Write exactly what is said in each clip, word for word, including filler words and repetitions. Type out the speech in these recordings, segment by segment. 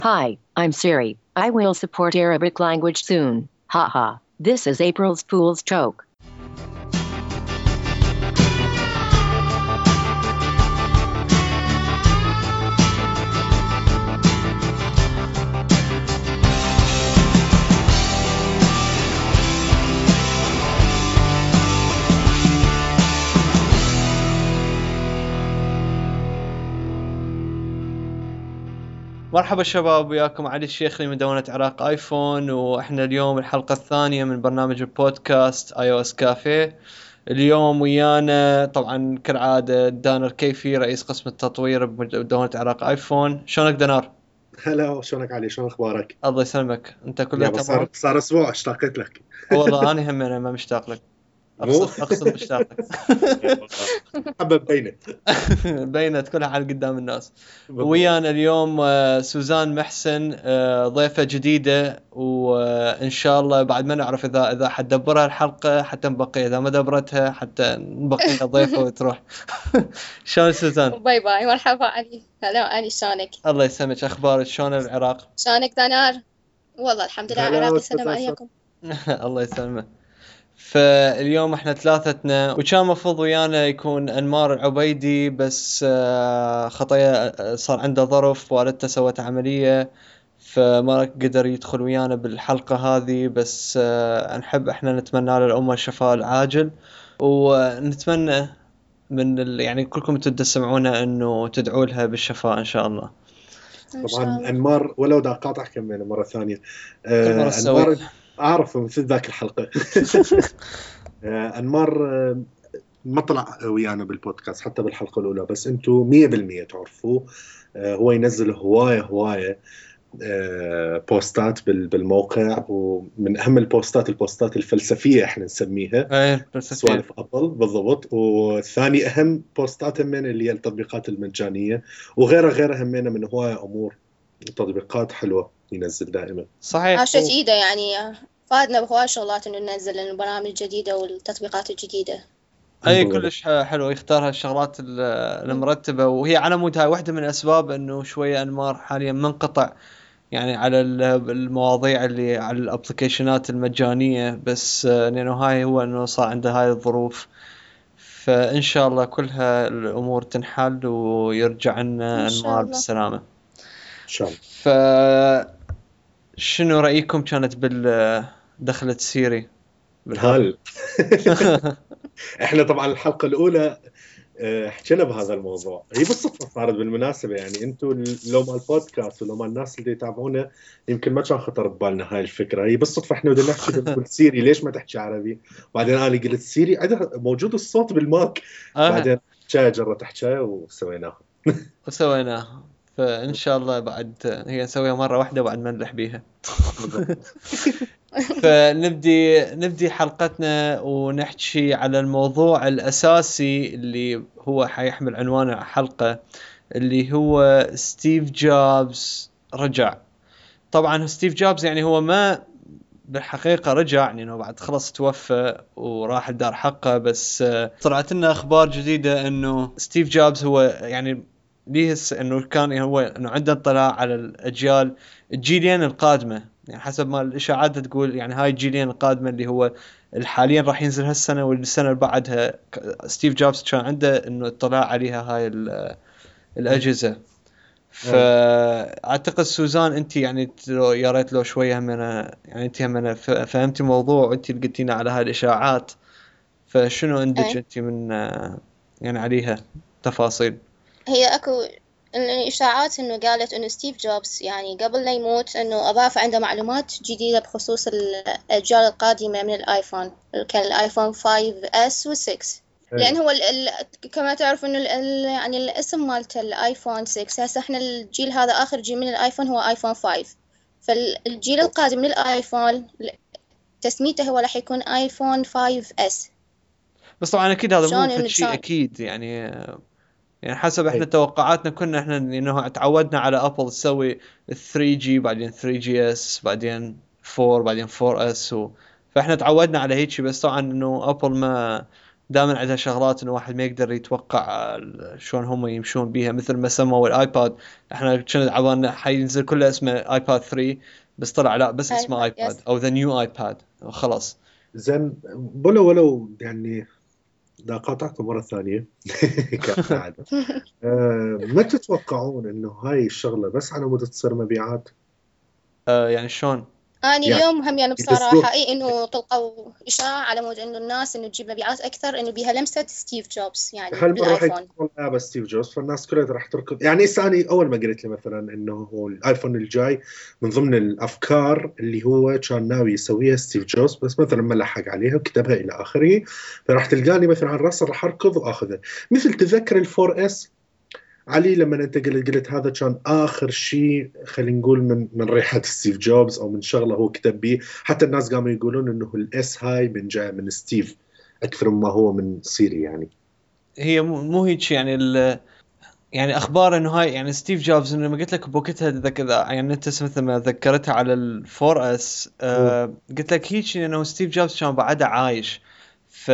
Hi, I'm Siri. I will support Arabic language soon. Haha. This is April's Fool's joke. مرحبا شباب، وياكم علي الشيخ من مدونة عراق ايفون، واحنا اليوم الحلقة الثانية من برنامج البودكاست اي او اس كافيه. اليوم ويانا طبعا كالعادة دانر كيفي، رئيس قسم التطوير بمدونة عراق ايفون. شلونك دانر؟ هلا، شلونك علي؟ شلون اخبارك؟ الله يسلمك، انت كله يا تمام؟ صار صار اسبوع اشتقت لك. والله انا هم انا ما مشتاق لك، مو اقصد اقصد مشتاق لك. حبب بينت. بينت كلها على قدام الناس. بالضبط. ويانا اليوم آه، سوزان محسن، آه، ضيفة جديدة، وإن شاء الله بعد ما نعرف إذا إذا حتدبرها الحلقة حتى نبقي، إذا ما دبرتها حتى نبقيها ضيفة وتروح. شلون سوزان؟ باي باي. مرحبا علي. هلا علي، شلونك؟ الله يسلمك، أخبارك شلون العراق؟ شلونك دانار؟ والله الحمد لله، هلا العراق أستاذ يسلم أسد. عليكم. الله يسلمك. فاليوم احنا ثلاثتنا، وكان مفروض ويانا يكون انمار العبيدي، بس آه، خطية آه، صار عنده ظرف، والدته سوت عملية فما قدر يدخل ويانا بالحلقة هذه. بس آه، نحب احنا نتمنى للأمة الشفاء العاجل، ونتمنى من ال... يعني كلكم تسمعونا انه تدعوا لها بالشفاء ان شاء الله. إن شاء طبعا الله. انمار، ولو دا قاطع كمل مره ثانيه. كل مرة آه تسوي. انمار اعرف مثل ذاك الحلقه. آه انمار آه ما طلع ويانا بالبودكاست حتى بالحلقه الاولى، بس انتم مية بالمية تعرفوه. آه هو ينزل هوايه هوايه آه، بوستات بال- بالموقع، ومن أهم البوستات البوستات الفلسفية احنا نسميها، ايه فلسفية. سوالف أبل بالضبط. وثاني أهم بوستات همين اللي هي التطبيقات المجانية، وغيرها غيرها همين من هواية أمور. تطبيقات حلوة ينزل دائما. صحيح. عاشت ايده يعني، فادنا بهواي شغلات انه ننزل البرامج الجديدة والتطبيقات الجديدة. اي بالضبط. كلش ح- حلو يختارها الشغلات ال- المرتبة، وهي على مود هاي واحدة من الاسباب انه شوية انمار حاليا منقطع يعني على ال- المواضيع اللي على الابلكيشنات المجانية، بس آه، لانه هاي هو انه صار عنده هاي الظروف. فان شاء الله كلها الامور تنحل ويرجع لنا ان انمار شاء الله. بالسلامة. إن شاء الله. ف شنو رأيكم كانت بالدخلة سيري بالحلقة؟ هل احنا طبعا الحلقة الأولى آه، حكينا بهذا الموضوع. هي بالصدفة صارت بالمناسبة، يعني انتم لو مال البودكاست ولو مال الناس اللي يتابعونا يمكن ما كان خطر ببالنا هاي الفكرة. هي بالصدفة احنا بدنا نحكي، بنقول سيري ليش ما تحكي عربي؟ بعدين انا قلت سيري عندها موجود الصوت بالماك. اه بعدين حكاية جرت حكاية وسويناها. وسويناها. فإن شاء الله بعد هي نسويها مرة واحدة وبعد ما نلح بيها. بالضبط. فنبدي نبدي حلقتنا ونحكي على الموضوع الأساسي اللي هو حيحمل عنوان الحلقة، اللي هو ستيف جوبز رجع. طبعا ستيف جوبز يعني هو ما بالحقيقة رجع، يعني انه بعد خلص توفى وراح الدار حقه، بس آه، طلعت لنا اخبار جديدة انه ستيف جوبز هو يعني ليه الس- انه كان هو انه عنده اطلاع على الاجيال الجيلين القادمة، يعني حسب ما الاشاعات تقول يعني هاي الجيلين القادمة اللي هو حاليا راح ينزل هالسنة والسنة اللي بعدها. ك- ستيف جوبز كان عنده انه اطلاع عليها هاي ال- الاجهزة. فاعتقد سوزان انت يعني لو يا ريت لو شويه هم أنا يعني انت هم أنا ف- فهمتي الموضوع وانت اللي قلتينا على هاي الاشاعات، فشنو عندك ايه، انت من آه، يعني عليها تفاصيل؟ هي اكو الاشاعات انه قالت انه ستيف جوبز يعني قبل لا يموت انه اضاف عنده معلومات جديدة بخصوص الاجيال القادمة من الايفون، كالايفون خمسة اس و6. لأن هو ال ال كما تعرف إنه ال ال يعني الاسم مالته الآيفون ستة. هسه إحنا الجيل هذا آخر جيل من الآيفون هو آيفون خمسة، فالجيل القادم من الآيفون تسميته هو راح يكون آيفون خمسة اس. بس طبعا اكيد هذا مو شلون فد إنه شيء شلون اكيد، يعني آه، يعني حسب احنا أي. توقعاتنا كنا احنا انه تعودنا على ابل تسوي ثري جي بعدين ثري جي اس بعدين فور بعدين فور اس و... فاحنا تعودنا على هيك. بس طبعا انه ابل ما دائما عندها شغلات انه واحد ما يقدر يتوقع شلون هم يمشون بيها، مثل ما سموا الايباد. احنا كنا عبالنا حينزل كله اسمه ايباد ثري، بس طلع لا بس اسمه ايباد او ذا نيو ايباد خلاص. زين ولو ولو يعني دا قاطعكم مرة ثانية كالعادة. أه ما تتوقعون انه هاي الشغلة بس على مود تصير مبيعات؟ آه يعني شلون؟ أنا يعني اليوم هم يعني يدسوه. بصراحة إي إنه طلقوا إشاعة على مود إنه الناس إنه تجيب مبيعات أكثر إنه بيها لمسة ستيف جوبز يعني هالمرة راح بالآيفون. يكون لعبة ستيف جوبز، فالناس كلها راح تركض. يعني إنساني أول ما قلت لي مثلا إنه هو الآيفون الجاي من ضمن الأفكار اللي هو كان ناوي يسويها ستيف جوبز، بس مثلا ما لحق عليها وكتبها إلى آخره، فراح تلقاني مثلا على الرأس راح أركض وآخذها. مثل تذكر الفور اس علي لما انت قلت قلت هذا كان اخر شيء خلينا نقول من من ريحه ستيف جوبز او من شغله هو كتب بيه. حتى الناس قاموا يقولون انه الاس هاي من جاي من ستيف اكثر مما هو من سيري. يعني هي مو مو هيك يعني ال يعني اخبار انه هاي يعني ستيف جوبز انه ما قلت لك بوقتها ذاك يعني انت مثل ما ذكرتها على الفور اس آه قلت لك هيك انه ستيف جوبز كان بعده عايش، ف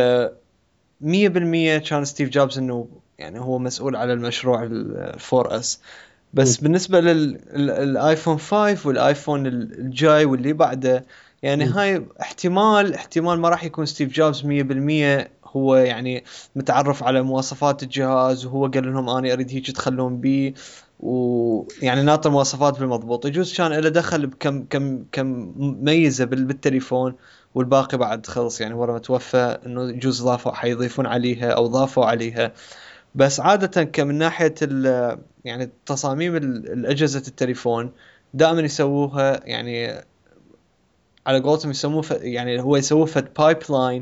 مية بالمية كان ستيف جوبز انه يعني هو مسؤول على المشروع الفور اس. بس بالنسبة للايفون فايف والايفون الجاي واللي بعده يعني مم. هاي احتمال احتمال ما راح يكون ستيف جوبز مية بالمية هو يعني متعرف على مواصفات الجهاز وهو قال لهم انا اريد هيك تخلون بي، ويعني ناطر مواصفات بالمضبوط. يجوز كان له دخل بكم كم كم ميزة بالتليفون والباقي بعد خلص يعني ورا ما توفى انه يجوز ضافوا حيضيفون عليها او ضافوا عليها. بس عادة كمن ناحية يعني تصاميم الأجهزة التليفون دائما يسووها يعني على قولتهم يسموه يعني هو يسووه فد بايب لاين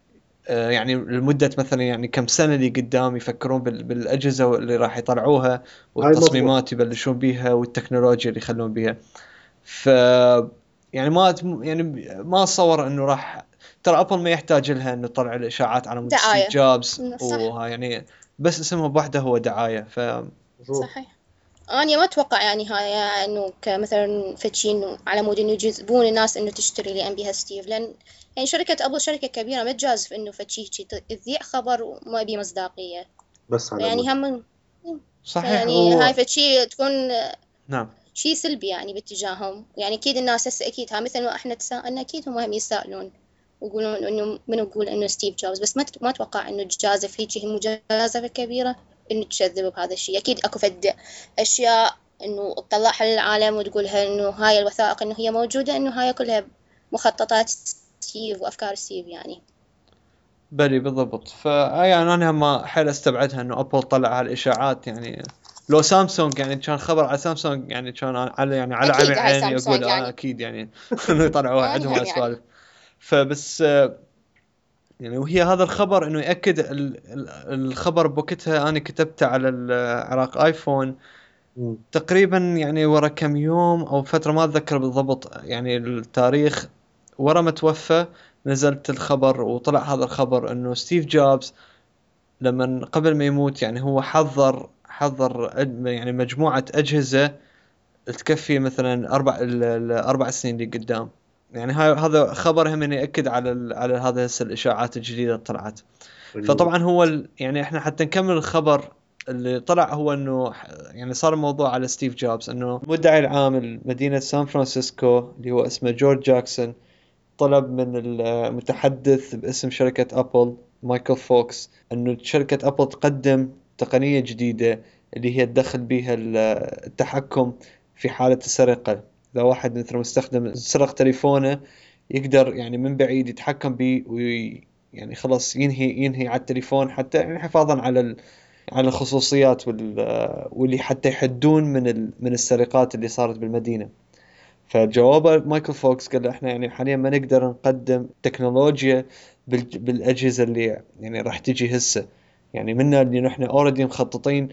يعني لمدة مثلا يعني كم سنة اللي قدام يفكرون بالأجهزة اللي راح يطلعوها والتصميمات يبلشون بيها والتكنولوجيا اللي يخلون بيها. ف يعني ما يعني ما أتصور إنه راح ترى أبل ما يحتاج لها إنه تطلع الإشاعات على مود ستيف جوبز وها يعني بس اسمه بوحده هو دعاية. ف صحيح. أنا ما أتوقع يعني هاي إنه كمثلا فتشين على مود إنه يجذبون الناس إنه تشتري لأن بيها ستيف، لأن يعني شركة أبل شركة كبيرة ما تجازف إنه فتشي تذيع خبر وما بيه مصداقية. بس على يعني هم صحيح يعني و... هاي فتشي تكون نعم شيء سلبي يعني باتجاههم. يعني أكيد الناس هسه أكيد ها مثل ما إحنا تساءلنا أكيد هم هم يسألون ويقولون إنه من يقول إنه ستيف جوبز، بس ما ما أتوقع إنه تجازف هيك هي مجازفة كبيرة إنه تكذب بهذا الشيء. أكيد أكو فد أشياء إنه تطلعها للعالم وتقولها إنه هاي الوثائق إنه هي موجودة، إنه هاي كلها مخططات ستيف وأفكار ستيف يعني. بلي بالضبط. فيعني أنا ما حيل استبعدها إنه أبل طلع هالإشاعات. يعني لو سامسونج يعني كان خبر على سامسونج يعني كان على يعني على عمي عيني أقول يعني. آه أكيد يعني إنه يطلعوها عندهم هالسوالف. فبس يعني وهي هذا الخبر إنه يأكد الخبر بوقتها أنا كتبته على العراق آيفون مم. تقريبا يعني ورا كم يوم أو فترة ما أتذكر بالضبط يعني التاريخ، ورا ما توفى نزلت الخبر وطلع هذا الخبر إنه ستيف جوبز لما قبل ما يموت يعني هو حضر حضر يعني مجموعة أجهزة تكفي مثلا أربع الأربع سنين اللي قدام. يعني هاي هذا خبر هم يأكد على على هذا الإشاعات الجديدة طلعت. فطبعا هو ال... يعني احنا حتى نكمل الخبر اللي طلع هو انه يعني صار الموضوع على ستيف جوبز انه مدعي العام لمدينة سان فرانسيسكو اللي هو اسمه جورج جاكسون طلب من المتحدث باسم شركة أبل مايكل فوكس انه شركة أبل تقدم تقنية جديدة اللي هي تدخل بها التحكم في حالة السرقة. إذا واحد مثل مستخدم سرق تليفونه يقدر يعني من بعيد يتحكم به وي يعني خلاص ينهي ينهي على التليفون حتى يعني حفاظا على ال على الخصوصيات وال واللي حتى يحدون من ال من السرقات اللي صارت بالمدينة. فجواب مايكل فوكس قال احنا يعني حاليا ما نقدر نقدم تكنولوجيا بالاجهزه اللي يعني راح تجي هسه، يعني منا اللي نحن اوريدي مخططين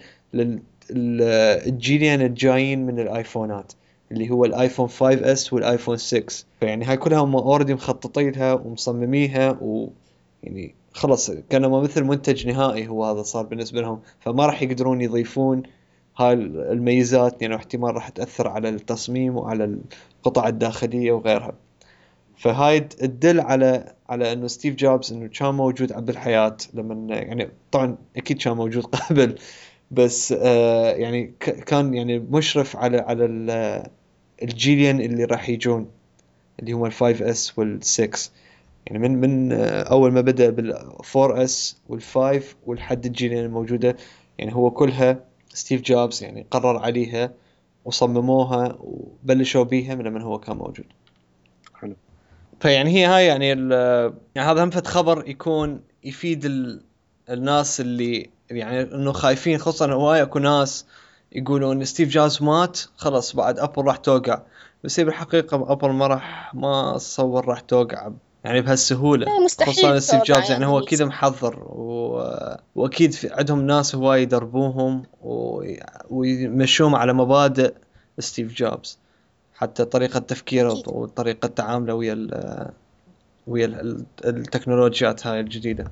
للجيلين الجايين من الايفونات اللي هو الايفون فايف اس والايفون سكس. فيعني هاي كلها هم اوريدي مخططينها ومصمميها ويعني خلص كانوا مثل منتج نهائي هو هذا صار بالنسبه لهم، فما راح يقدرون يضيفون هاي الميزات يعني احتمال راح تأثر على التصميم وعلى القطع الداخلية وغيرها. فهاي تدل على على انه ستيف جوبز انه كان موجود بالحياة لما يعني طبعا اكيد كان موجود قبل بس آه يعني ك- كان يعني مشرف على على ال- الجيلين اللي راح يجون اللي هم الفايف اس والسكس يعني من من آه، اول ما بدأ بالفور اس والفايف والحد الجيلين الموجودة يعني هو كلها ستيف جوبز يعني قرر عليها وصمموها وبلشوا بيها من لما هو كان موجود. حلو. فيعني هي هاي يعني ال- يعني هذا هم فد خبر يكون يفيد ال... الناس اللي يعني انه خايفين خصوصا هواي اكو ناس يقولون ان ستيف جوبز مات خلاص بعد ابل راح توقع بس هي بالحقيقة ابل ما راح ما اتصور راح توقع يعني بهالسهولة لا، مستحيل خصوصا ستيف توقع جوبز يعني هو يعني اكيد محضر و... واكيد في عندهم ناس هواي يدربوهم و... ويمشوهم على مبادئ ستيف جوبز حتى طريقة تفكيره أكيد. وطريقة تعامله ويا ال ويا ال- التكنولوجيات هاي الجديدة.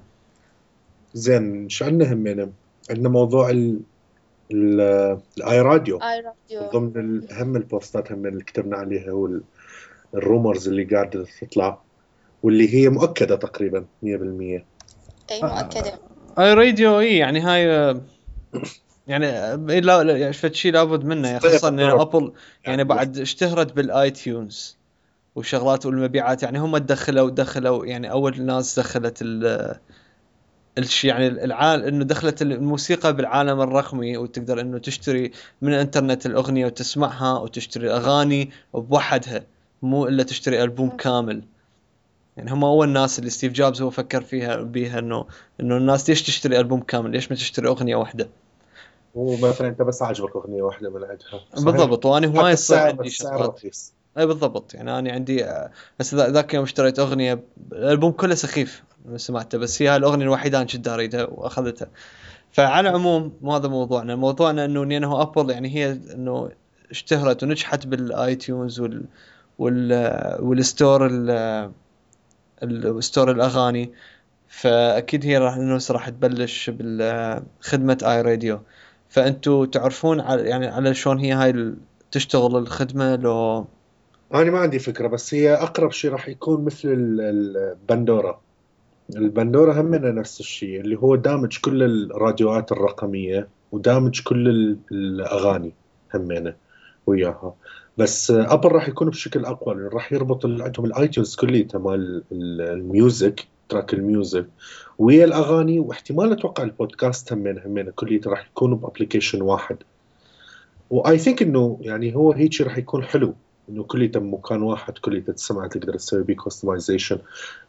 زين شو عندنا همنا؟ عندنا موضوع ال ال الاي راديو اي راديو. ضمن اهم البوستات هم اللي كتبنا عليها هو الرومرز اللي قاعدة تطلع واللي هي مؤكدة تقريبا مية بالمية. اي مؤكدة. اي راديو اي يعني هاي يعني إيه لا لا- يعني فد شيء لابد منه يعني خصوصا ان ابل يعني بعد اشتهرت بالاي تيونز والشغلات والمبيعات يعني هم دخلوا دخلوا يعني اول ناس دخلت ال الشيء يعني العالم انه دخلت الموسيقى بالعالم الرقمي وتقدر انه تشتري من الانترنت الاغنيه وتسمعها وتشتري اغاني بوحدها مو الا تشتري البوم كامل. يعني هم اول ناس اللي ستيف جوبز هو فكر فيها بيها انه انه الناس ليش تشتري البوم كامل ليش ما تشتري اغنيه واحده. ومثلا انت بس عجبك اغنيه واحده من عندها بالضبط وانا هواي حتى يصير السعر عندي السعر شغلات رخيص. اي بالضبط يعني انا عندي آه، بس ذا- ذاك يوم اشتريت اغنيه الالبوم كله سخيف سمعته بس هي الاغنيه الوحيده انا كنت اريدها واخذتها. فعلى العموم مو هذا موضوعنا موضوعنا انه لانه ابل يعني هي انه اشتهرت ونجحت بالاي تيونز وال وال والستور ال- الستور الاغاني فاكيد هي راح انه راح تبلش بالخدمه اي راديو. فانتوا تعرفون على يعني على شلون هي هاي ال- تشتغل الخدمه لو انا ما عندي فكره بس هي اقرب شيء راح يكون مثل ال- البندوره. البندوره هم نفس الشيء اللي هو دامج كل الراديوات الرقميه ودامج كل ال- الاغاني همينه وياها. بس ابل راح يكون بشكل اقوى لأنه راح يربط ال- عندهم الايتونز كليته مال ال- الميوزك تراك الميوزك ويا الاغاني واحتمال اتوقع البودكاست همين همين كليته راح يكونوا بابليكيشن واحد. واي ثينك انه يعني هو هيك شيء راح يكون حلو انه كليته بمكان واحد كليته تسمع تقدر تسوي بيه كستمايزيشن.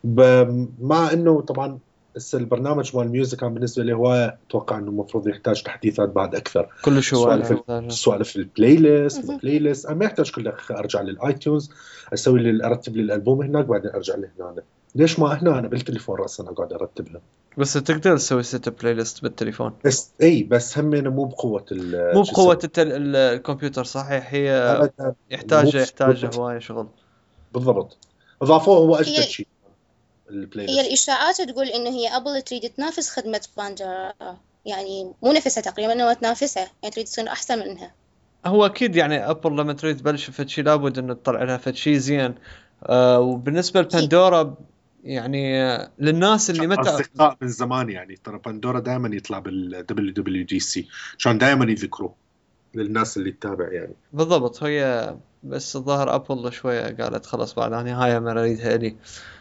مع انه طبعا هسه البرنامج مال الميوزك كان بالنسبه لي هوايه اتوقع انه المفروض يحتاج تحديثات بعد اكثر. كل شوي سوالف يحتاجها. سوالف البلاي ليست مهم. البلاي ليست انا ما يحتاج كله ارجع للايتونز اسوي لي ارتب لي الالبوم هناك بعدين ارجع لهنا. ليش ما هنا انا بالتليفون راسا اقعد ارتبها. بس تقدر تسوي سيت بلاي ليست بالتليفون بس اي بس هم مو بقوه ال- مو شو بقوة يسمونه؟ التل... ال- الكمبيوتر صحيح هي أبداً. مو يحتاج يحتاج بقوة- هواية شغل. بالضبط. اضافوه هو اجدد هي شيء البلاي هي ليست. الإشاعات تقول إنه هي أبل تريد تنافس خدمة باندورا، يعني مو نفسها تقريبا، إنه تنافسها، يعني تريد تصير أحسن منها. هو اكيد يعني ابل لما تريد تبلش فد شيء لابد انه تطلع لها فد شيء زين. آه وبالنسبة أكيد. لباندورا يعني آه، للناس اللي متى اصدقاء من زمان يعني ترى باندورا دائما يطلع بالدبليو دبليو دي سي عشان دائما يذكروه للناس اللي تتابع يعني. بالضبط هي بس الظاهر ابل شوية قالت خلاص بعد انا هاي ما اريدها لي.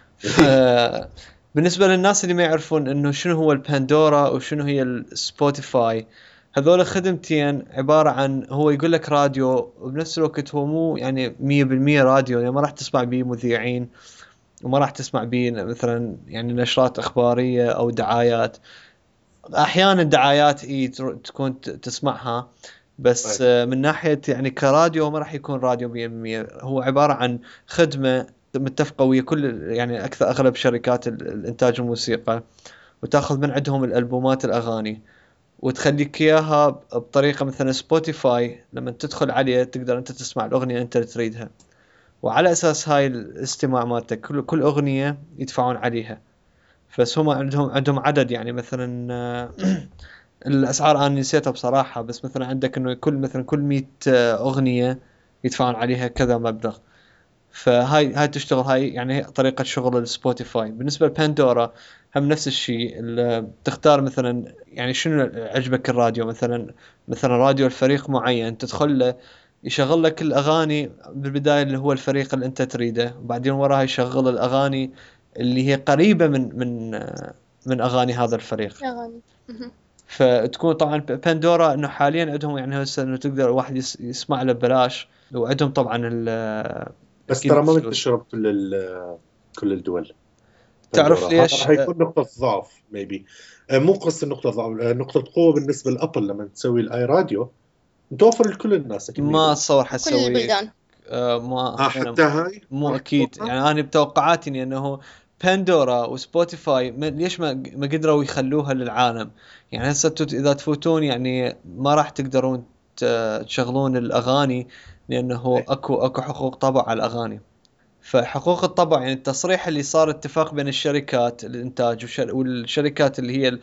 ف- بالنسبة للناس اللي ما يعرفون انه شنو هو الباندورا وشنو هي السبوتيفاي هذول خدمتين عبارة عن هو يقول لك راديو وبنفس الوقت هو مو يعني مية بالمية راديو يعني ما راح تسمع بيه مذيعين وما راح تسمع بيه مثلا يعني نشرات اخبارية او دعايات. احيانا دعايات اي تر- تكون ت- تسمعها بس طيب. آه، من ناحية يعني كراديو ما راح يكون راديو مية بالمية هو عبارة عن خدمة متفقة ويا كل يعني أكثر أغلب شركات ال- الإنتاج الموسيقى وتاخذ من عندهم الألبومات الأغاني وتخليك إياها بطريقة مثلا سبوتيفاي لما تدخل عليه تقدر أنت تسمع الأغنية أنت اللي تريدها وعلى أساس هاي الاستماع مالتك كل كل أغنية يدفعون عليها. بس هم عندهم عندهم عدد يعني مثلا آه، الاسعار انا نسيتها بصراحه بس مثلا عندك انه كل مثلا كل مية اغنيه يدفعون عليها كذا مبلغ. فهاي هاي تشتغل، هاي يعني طريقة شغل السبوتيفاي. بالنسبة لباندورا هم نفس الشيء، تختار مثلا يعني شنو عجبك الراديو، مثلا مثلا راديو الفريق معين تدخل له يشغل لك الأغاني بالبداية اللي هو الفريق اللي أنت تريده، وبعدين وراها يشغل الأغاني اللي هي قريبة من من من أغاني هذا الفريق. أغاني. مهم. فتكون طبعا باندورا انه حاليا عندهم يعني هسه انه تقدر الواحد يس- يسمع له ببلاش، وعندهم طبعا ال بس اكيد ترى ما الفلوس. منتشر بكل ال- كل الدول. تعرف بندورا هذا ليش؟ راح يكون نقطة ضعف ميبي، مو قصة نقطة ضعف، آه، نقطة قوة بالنسبة لأبل لما تسوي الاي راديو متوفر لكل الناس أكيد ما مية بالمية. اتصور كل حتسوي. البلدان. آه ما اه انا حتى هاي مو راح اكيد تتوقع؟ يعني، انا بتوقعاتي إني انه باندورا وسبوتيفاي ما- ليش ما ما قدروا يخلوها للعالم. يعني هسه توت- اذا تفوتون يعني ما راح تقدرون ت- تشغلون الاغاني، لانه إيه. اكو اكو حقوق طبع على الاغاني. فحقوق الطبع يعني التصريح اللي صار اتفاق بين الشركات الانتاج وشر- والشركات اللي هي ال-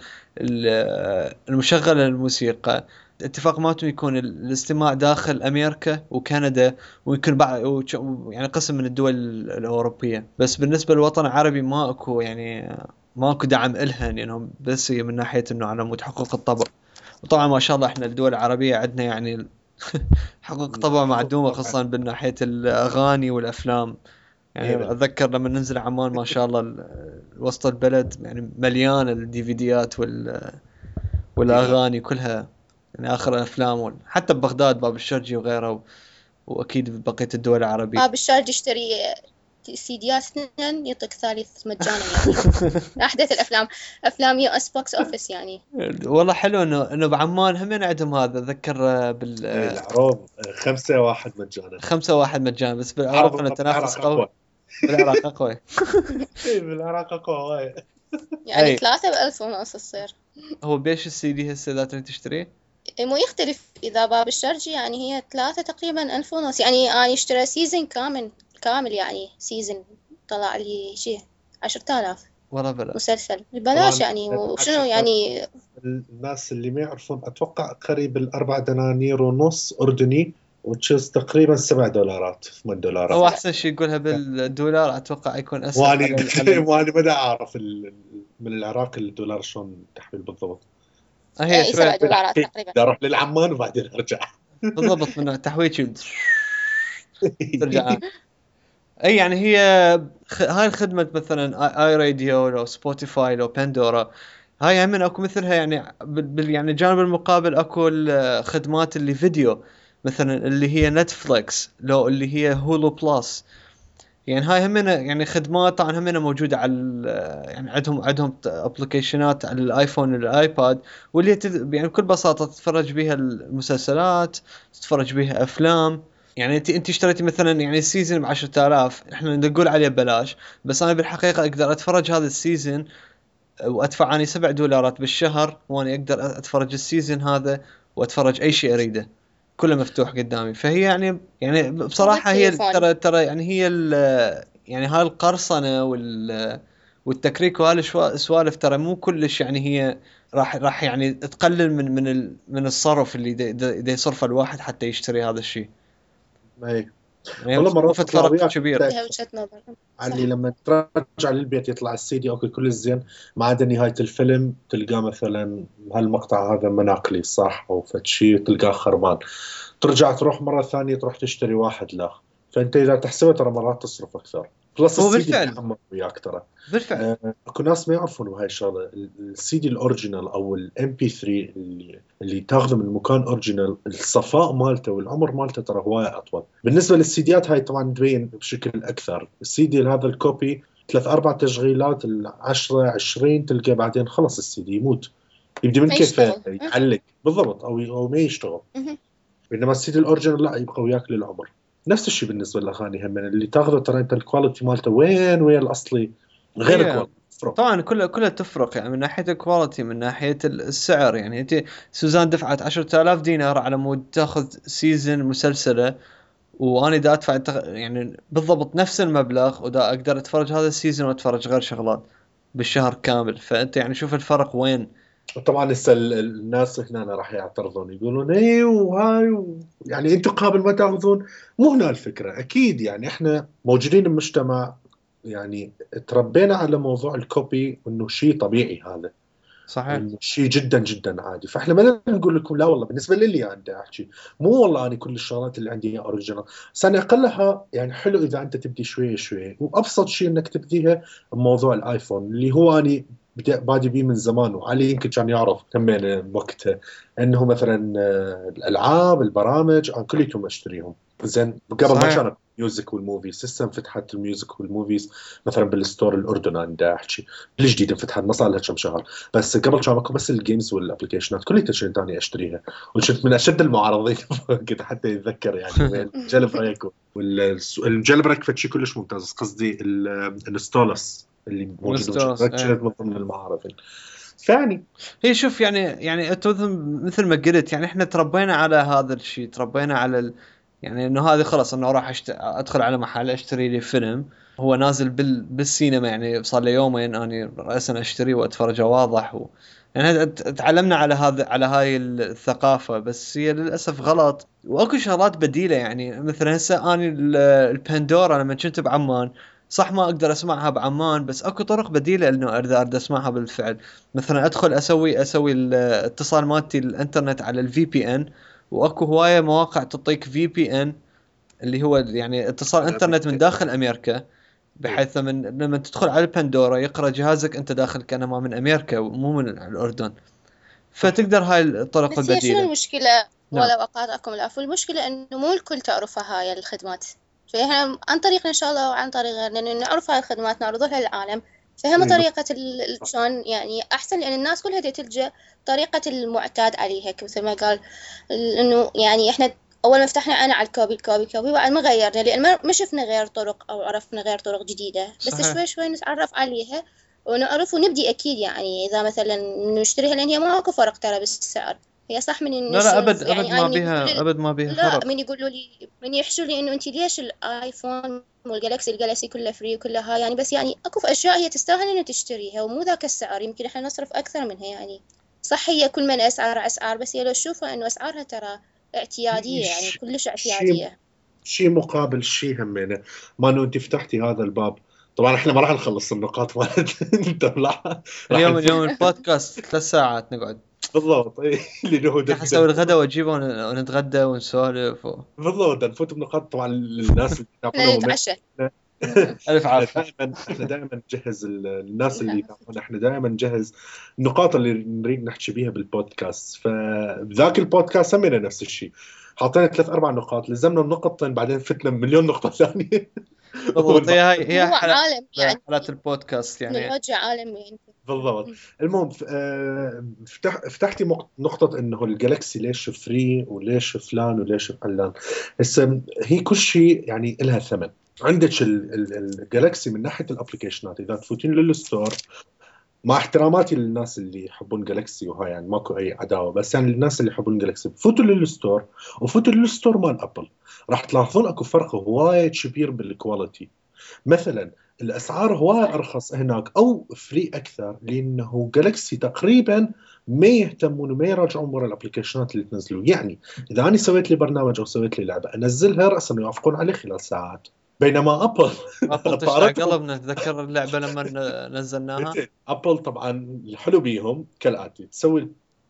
ال- المشغله للموسيقى، اتفاق ماتهم يكون ال- الاستماع داخل امريكا وكندا، ويمكن بعض وش- يعني قسم من الدول الاوروبيه. بس بالنسبه للوطن العربي ما اكو يعني ما اكو دعم الها، لانهم بس هي من ناحيه انه على مود حقوق الطبع. وطبعا ما شاء الله احنا الدول العربيه عندنا يعني حقوق طبع معدومه، خاصه من ناحيه الاغاني والافلام. يعني مية بالمية. اتذكر لما ننزل عمان ما شاء الله ال- وسط البلد يعني مليان الدي في ديات وال والاغاني كلها، يعني اخر الافلام وال- حتى ببغداد باب الشرجي وغيره و... واكيد ببقيه الدول العربيه. باب الشارج يشتري سيديات اثنين يعطيك ثالث مجانا يعني. أحدث الأفلام، أفلام يو اس بوكس أوفيس يعني. والله حلو انه انه بعمان هم عندهم هذا. اتذكر بال إيه العروض آه، خمسة واحد مجانا. خمسة واحد مجانا، بس بالعرب العرض انه تنافس بالعراق قوي. أقوى. بالعراق اقوى. إيه بالعراق أقوى وايد. يعني اي ثلاثة بألف ونص تصير. هو بيش السي دي هسه اذا تريد تشتريه؟ مو يختلف إذا باب الشرجي يعني هي ثلاثة تقريبا ألف ونص. يعني أنا اشتري سيزن كامل كامل يعني سيزن طلع لي شيء عشرة آلاف ولا بلا. مسلسل ببلاش طبعا يعني. وشنو عشرة يعني الناس اللي ما يعرفون اتوقع قريب الاربع دنانير ونص اردني، وتشيز تقريبا سبع دولارات ثمان هو دولارات. سبع. احسن شيء يقولها بالدولار، اتوقع يكون اسهل واني على ال- على ال- واني بدي اعرف ال- من العراق الدولار شلون تحويل بالضبط. آه، هي أي سبع شوي دولارات تقريبا. بدي اروح للعمان وبعدين ارجع. بالضبط من تحويج ترجع. اي يعني هي خ... هاي الخدمة مثلا اي آي راديو لو سبوتيفاي لو باندورا، هاي هم اكو مثلها يعني بال... بال- يعني الجانب المقابل اكو الخدمات اللي فيديو، مثلا اللي هي نتفليكس لو اللي هي هولو بلس. يعني هاي همنا يعني خدمات طبعا همنا موجودة على ال- يعني عندهم عندهم ابلكيشنات على الايفون والايباد، واللي هي تد- يعني بكل بساطة تتفرج بيها المسلسلات، تتفرج بيها افلام. يعني انت انت اشتريتي مثلا يعني السيزون ب عشرة آلاف، احنا نقول عليه ببلاش، بس انا بالحقيقة اقدر اتفرج هذا السيزون وادفع اني سبع دولارات بالشهر، وانا اقدر اتفرج السيزون هذا واتفرج اي شيء اريده، كله مفتوح قدامي. فهي يعني يعني بصراحة هي وبالتليفون. ترى ترى يعني هي ال- يعني هاي القرصنة وال والتكريك وهالسوالف ترى مو كلش يعني هي راح راح يعني تقلل من من ال من الصرف اللي دا دا دا يصرفه الواحد حتى يشتري هذا الشيء. اي يعني والله مرات مسافة تطلع فرق وياك كبير. انت لها وجهة نظر. علي صح. لما ترجع للبيت يطلع السي دي اوكي كل الزين، ما عدا نهاية الفيلم تلقاه مثلا هالمقطع هذا مناقلي صح او فتشي تلقاه خربان، ترجع تروح مرة ثانية تروح تشتري واحد لا. فانت اذا تحسبه ترى مرات تصرف اكثر، بلس هو السي دي بالفعل بيعمر وياك ترى. بالفعل آه، اكو ناس ما يعرفون بهاي الشغله، السي دي الاوريجينال او الام بي ثري اللي اللي تاخذه من مكان اوريجينال الصفاء مالته والعمر مالته ترى هوايه اطول. بالنسبه للسيديات هاي طبعا تبين بشكل اكثر، السي دي هذا الكوبي ثلاث اربع تشغيلات العشرة عشرين تلقى بعدين خلص السي دي يموت، يبدي من ما كيف يشتغل. يعلق بالضبط او او ما يشتغل. مهم. بينما السيدي الاوريجينال لا يبقى وياك للعمر. نفس الشيء بالنسبه للاغاني هم اللي تاخذه ترى انت الكواليتي مالته وين وين الاصلي غير هي كواليتي. طبعا كلها كلها تفرق يعني من ناحية الكواليتي، من ناحية السعر. يعني انت سوزان دفعت عشرة آلاف دينار على مود تاخذ سيزن مسلسلة، واني دا ادفع تق- يعني بالضبط نفس المبلغ، ودا اقدر اتفرج هذا السيزون واتفرج غير شغلات بالشهر كامل. فانت يعني شوف الفرق وين. طبعا لسه الناس هنا راح يعترضون يقولون ايه وهاي و... يعني انتم قابل ما تاخذون. مو هنا الفكره، اكيد يعني احنا موجودين بمجتمع يعني تربينا على موضوع الكوبي وانه شيء طبيعي هذا، صحيح. وانه شيء جدا جدا عادي. فاحنا ما نقول لكم لا والله بالنسبه لي انا بدي احكي مو والله انا كل الشغلات اللي عندي اوريجينال، بس انا اقلها يعني حلو اذا انت تبدي شوي شوي. وابسط شيء انك تبديها بموضوع الايفون اللي هو انا بدأ بادي بيه من زمان، وعلي يمكن كان يعرف كمان بوقتها انه مثلا آه، الالعاب البرامج انا كليتهم اشتريهم زين قبل ما صحيح. كانت ميوزك والموفيز. لسه فتحت الميوزك والموفيز مثلا بالستور الاردن انا بدي احكي بالجديد انفتحت ما صار لها كم شهر، بس قبل كان اكو بس الجيمز والابلكيشنات كلها شيء ثاني اشتريها. وكنت من اشد المعارضين كنت حتى يتذكر يعني وين جيل بريك والجيل بريك فشي كلش ممتاز. قصدي الستولس اللي موجود الستورز، كانت إيه. من ضمن المعارضين. فيعني هي شوف يعني يعني انت مثل مثل ما قلت يعني احنا تربينا على هذا الشيء، تربينا على ال... يعني انه هذه خلاص انه اروح أشت... ادخل على محل اشتري لي فيلم هو نازل بال... بالسينما، يعني صار لي يومين اني رأسا اشتري واتفرجه واضح و... يعني هذا ت- تعلمنا على هذا على هاي الثقافة، بس هي للاسف غلط. واكو شغلات بديلة يعني مثلا هسه اني ال- الباندورا لما كنت بعمان صح ما اقدر اسمعها بعمان، بس اكو طرق بديلة انه اذا اريد اسمعها بالفعل. مثلا ادخل اسوي اسوي الاتصال مالتي الانترنت على الفي بي ان، واكو هوايه مواقع تعطيك في بي ان اللي هو يعني اتصال انترنت من داخل امريكا، بحيث من لما تدخل على الباندورا يقرا جهازك انت داخل كانما من امريكا ومو من الاردن، فتقدر هاي الطرق بس هي شنو البديله. المشكلة؟ نعم. ولو أقاطعكم العفو، المشكلة إنه مو الكل تعرف هاي الخدمات، فإحنا عن طريقنا إن شاء الله وعن طريق غيرنا إنه نعرف هاي الخدمات نعرضها للعالم، فهم طريقة ال- شلون يعني أحسن، لأن الناس كلها دي تلجأ طريقة المعتاد عليها مثل ما قال ال- إنه يعني إحنا أول ما فتحنا أنا على الكوبي الكوبي الكوبي وبعد ما غيرنا لأن ما ما شفنا غير طرق أو عرفنا غير طرق جديدة، بس صحيح. شوي شوي نتعرف عليها ونعرف ونبدي أكيد يعني إذا مثلا نشتريها لأن هي ماكو فرق ترى بالسعر. هي صح من لا لا ابد نشوف ابد يعني ما أنا من يقولوا بيها لي ابد ما بيها لا فرق. من يقولوا لي من يحشوا لي إنه أنت ليش الآيفون والجالكسي الجالكسي كله فري وكلها يعني، بس يعني أكو في أشياء هي تستاهل إنه تشتريها ومو ذاك السعر، يمكن إحنا نصرف أكثر منها يعني. صح هي كل من أسعار أسعار، بس هي لو تشوفها إنه أسعارها ترى اعتيادية يعني كلش شيء اعتيادية. شيء مقابل شيء همينه. ما انه انت فتحتي هذا الباب. طبعا احنا ما راح نخلص النقاط مالت انت راح راح اليوم نفوت. اليوم البودكاست ثلاث ساعات نقعد، بالضبط ايه اللي هو راح نسوي الغداء واجيبه ون- ونتغدى ونسولف و... بالضبط نفوت بنقاط. طبعا الناس اللي إحنا يتابعونا نتعشى. الف احنا عافيه. دائما احنا دائما نجهز ال- الناس اللي يتابعونا، احنا دائما نجهز النقاط اللي نريد نحكي بيها بالبودكاست. فذاك البودكاست همنا نفس الشيء، حاطين ثلاث اربع نقاط لزمنا النقطتين بعدين فتنا مليون نقطه ثانيه. بالضبط هي هاي هي هو حلقة عالم يعني حلقات البودكاست يعني. تكنولوجيا عالم يعني. بالضبط. المهم ف- آه، فتح فتحتي مق- نقطة انه الجالكسي ليش فري وليش فلان وليش علان. هسه هي كل شيء يعني لها ثمن. عندك ال- ال- الجالكسي من ناحية الابلكيشنات اذا تفوتين للستور، مع احتراماتي للناس اللي يحبون جالكسي وهاي يعني ماكو اي عداوة، بس يعني الناس اللي يحبون جالكسي فوتوا للستور وفوتوا للستور مال ابل راح تلاحظون اكو فرق هواية كبير بالكواليتي. مثلا الاسعار هوايه ارخص هناك او فري اكثر، لانه جالكسي تقريبا ما يهتمون وما يراجعون ورا الابلكيشنات اللي تنزلوا. يعني اذا انا سويت لي برنامج او سويت لي لعبه انزلها راسا يوافقون عليه خلال ساعات، بينما ابل ابل تشتاق قلبنا، تذكر اللعبه لما ن- نزلناها. ابل طبعا الحلو بيهم كالاتي: تسوي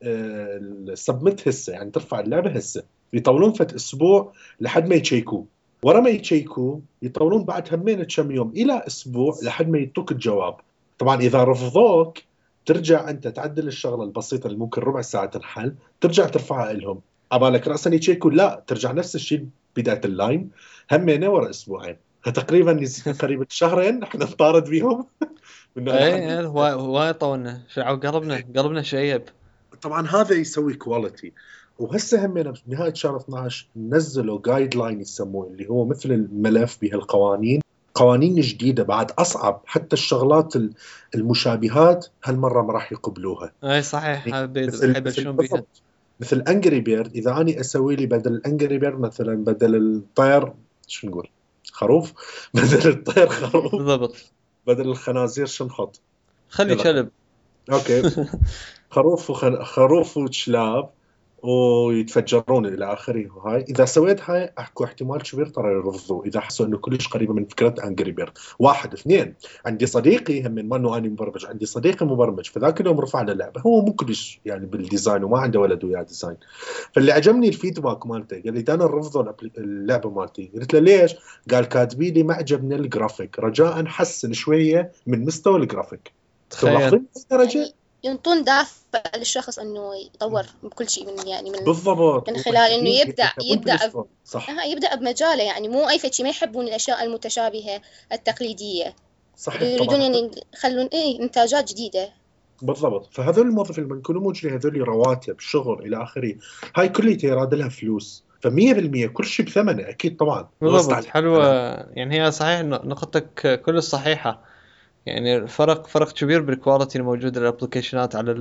السبمت هسه يعني ترفع اللعبه هسه، يطولون فت اسبوع لحد ما يتشيكوا، ورا ما يتشيكوا يطولون بعد همين كم يوم الى اسبوع لحد ما يعطوك الجواب. طبعا اذا رفضوك ترجع انت تعدل الشغله البسيطه اللي ممكن ربع ساعه تنحل، ترجع ترفعها لهم عبالك راسا يتشيكوا، لا ترجع نفس الشيء بدايه اللاين همينه ورا اسبوعين. فتقريبا يصير قريب شهرين احنا نطارد بيهم من اي لحد. اي هواي هواي طولنا شعو قلبنا قلبنا شيب. طبعا هذا يسوي كواليتي. وهسه همنا بنهايه شهر اثناشر نزلوا جايد لاين يسموه اللي هو مثل الملف بهالقوانين، قوانين جديده بعد اصعب. حتى الشغلات المشابهات هالمره ما راح يقبلوها. اي صحيح يعني حبيت مثل مثل يبلشون بيها. بالضبط مثل انجري بيرد، اذا اني اسوي لي بدل الانجري بيرد مثلا بدل الطير شو نقول خروف بدل الطير خروف، بالضبط. بدل الخنازير شو نحط؟ خلي يلا. كلب. اوكي خروف وخ... خروف وكلاب ويتفجرون الى اخره. وهاي اذا سويت هاي احكو احتمال كبير ترى يرفضوا اذا حسوا انه كلش قريبه من فكره انجري بيرد. واحد اثنين، عندي صديقي هم من ما انه اني مبرمج، عندي صديقي مبرمج فذاك اليوم رفعنا اللعبه، هو مو كلش يعني بالديزاين وما عنده ولد وياه ديزاين، فاللي عجبني الفيدباك مالته قال لي دانا رفضوا اللعبه مالتي. قلت له ليش؟ قال كاتبي لي ما عجبني الجرافيك، رجاء حسن شويه من مستوى الجرافيك. تخيل درجه يعني ينطون دافع للشخص انه يطور بكل شيء من يعني من بالضبط من خلال انه يبدع يبدع صح آه يبدأ بمجاله، يعني مو اي شيء، ما يحبون الاشياء المتشابهه التقليديه، صحيح يريدون طبعا. يعني يخلون ايه انتاجات جديده. بالضبط. فهذول الموظفين لما يكونوا موجودين هذول رواتب شغل الى اخره، هاي كلها يراد لها فلوس، فمية بالمية كل شيء بثمنه اكيد طبعا. بالضبط. حلوة يعني، هي صحيح نقطتك كل الصحيحة. يعني فرق فرق كبير بالكواليتي الموجودة الابلكيشنات على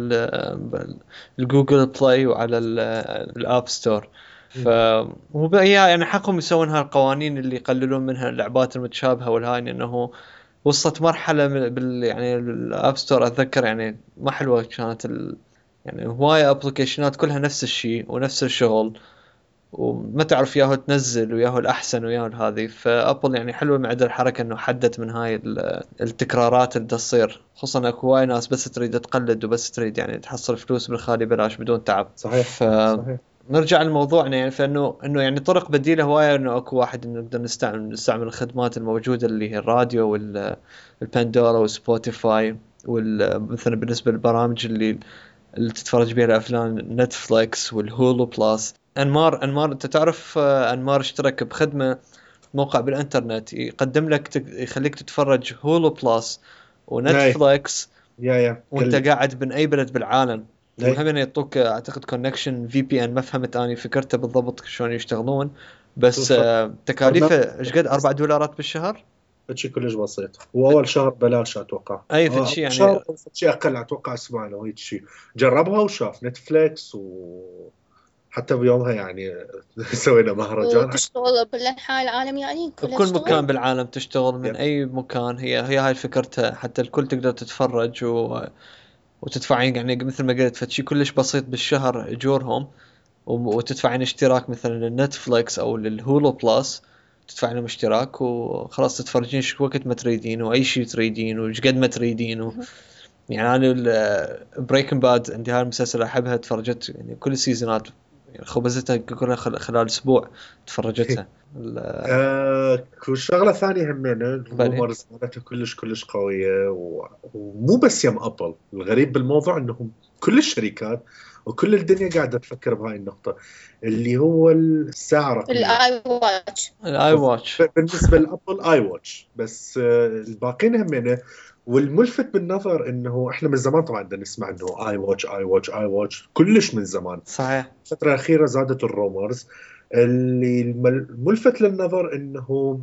الجوجل بلاي وعلى الاب ستور. فهو هي يعني حقهم يسوون هالقوانين اللي يقللون منها اللعبات المتشابهة والهاي، انه وصلت مرحلة بال يعني الاب ستور اتذكر يعني ما حلوة كانت ال يعني هواية ابلكيشنات كلها نفس الشيء ونفس الشغل، وما تعرف ياهو تنزل وياهو الأحسن وياهو هذه. فأبل يعني حلوة معدل الحركة إنه حدت من هاي التكرارات اللي تصير، خصوصا أكو هواي ناس بس تريد تقلد وبس تريد يعني تحصل فلوس بالخالي بلاش بدون تعب. صحيح. ف... صحيح. نرجع لموضوعنا يعني، فإنه إنه يعني طرق بديلة هواية، إنه أكو واحد إنه نقدر نستعمل نستعمل الخدمات الموجودة اللي هي الراديو والباندورا والسبوتيفاي، ومثلا بالنسبة للبرامج اللي اللي تتفرج بيها الأفلام نتفليكس والهولو بلاس. أنمار أنمار أنت تعرف أنمار اشترك بخدمة موقع بالإنترنت يقدم لك تك... يخليك تتفرج هولو بلاس ونتفليكس يا يا وانت قاعد من أي بلد بالعالم. وهم يعطوك أعتقد كونكشن في بي إن، ما فهمت أنا فكرته بالضبط شلون يشتغلون، بس تكاليفه إيش قد أربع دولارات بالشهر. فشي كلش بسيط، واول شهر بلاش اتوقع، اي فشي يعني شهر فشي اقل اتوقع اسبوع لو هيك شيء. جربها وشاف نتفليكس وحتى بيومها يعني سوينا مهرجان وتشتغل بأنحاء العالم يعني بكل مكان بالعالم تشتغل من يب. اي مكان. هي هي هاي فكرتها، حتى الكل تقدر تتفرج و... وتدفعين يعني مثل ما قلت فشي كلش بسيط بالشهر اجورهم، وتدفعين اشتراك مثلا للنتفليكس او للهولو بلاس، تدفعين لهم اشتراك وخلاص تتفرجين شو وقت ما تريدين واي شيء تريدين وش قد ما تريدين و... يعني انا بريكنج باد عندي هاي المسلسل احبها، تفرجت يعني كل السيزونات يعني خبزتها كلها خلال اسبوع تفرجتها. آه شغله ثانيه همينه الرومرز مالتها كلش كلش قويه، ومو بس يم ابل. الغريب بالموضوع انهم كل الشركات وكل الدنيا قاعده تفكر بهاي النقطه اللي هو الساعه الرقميه الاي واتش. الاي واتش بالنسبه لابل اي واتش، بس آه الباقيين همينه. والملفت بالنظر انه احنا من زمان طبعا بدنا نسمع انه اي واتش اي واتش اي واتش كلش من زمان. صحيح. الفتره الاخيره زادت الرومرز. اللي الملفت للنظر انه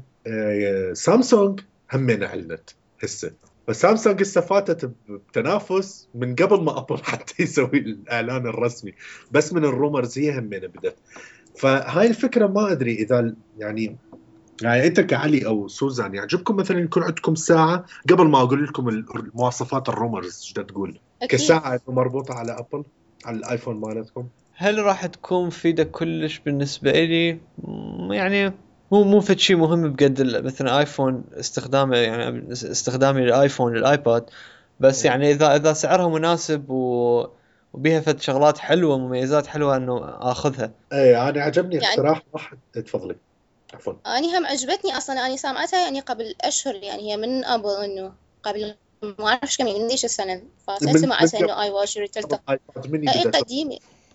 سامسونج همين اعلنت هسه، فسامسونج استفادت بتنافس من قبل ما ابل حتى يسوي الاعلان الرسمي، بس من الرومرز هي همين بدت. فهاي الفكره ما ادري اذا يعني يعني انت كعلي او سوزان يعجبكم مثلا يكون عندكم ساعه، قبل ما اقول لكم المواصفات الرومرز ايش تقول كساعه مربوطه على ابل على الايفون مالتكم؟ هل راح تكون مفيدة كلش بالنسبة لي؟ يعني مو مو في شيء مهم بقد مثلا ايفون استخدامه، يعني استخدامي للايفون للايباد، بس يعني اذا اذا سعرها مناسب و وبيها فد شغلات حلوة مميزات حلوة انه اخذها. اي انا عجبني يعني اقتراح واحد. تفضلي. عفوا. اني هم عجبتني اصلا، اني سامعتها يعني قبل اشهر، يعني هي من ابل انه قبل ما اعرف كم من ليش السنه فاتت سمعتها انه اي واتش تلتقط اي قديمه.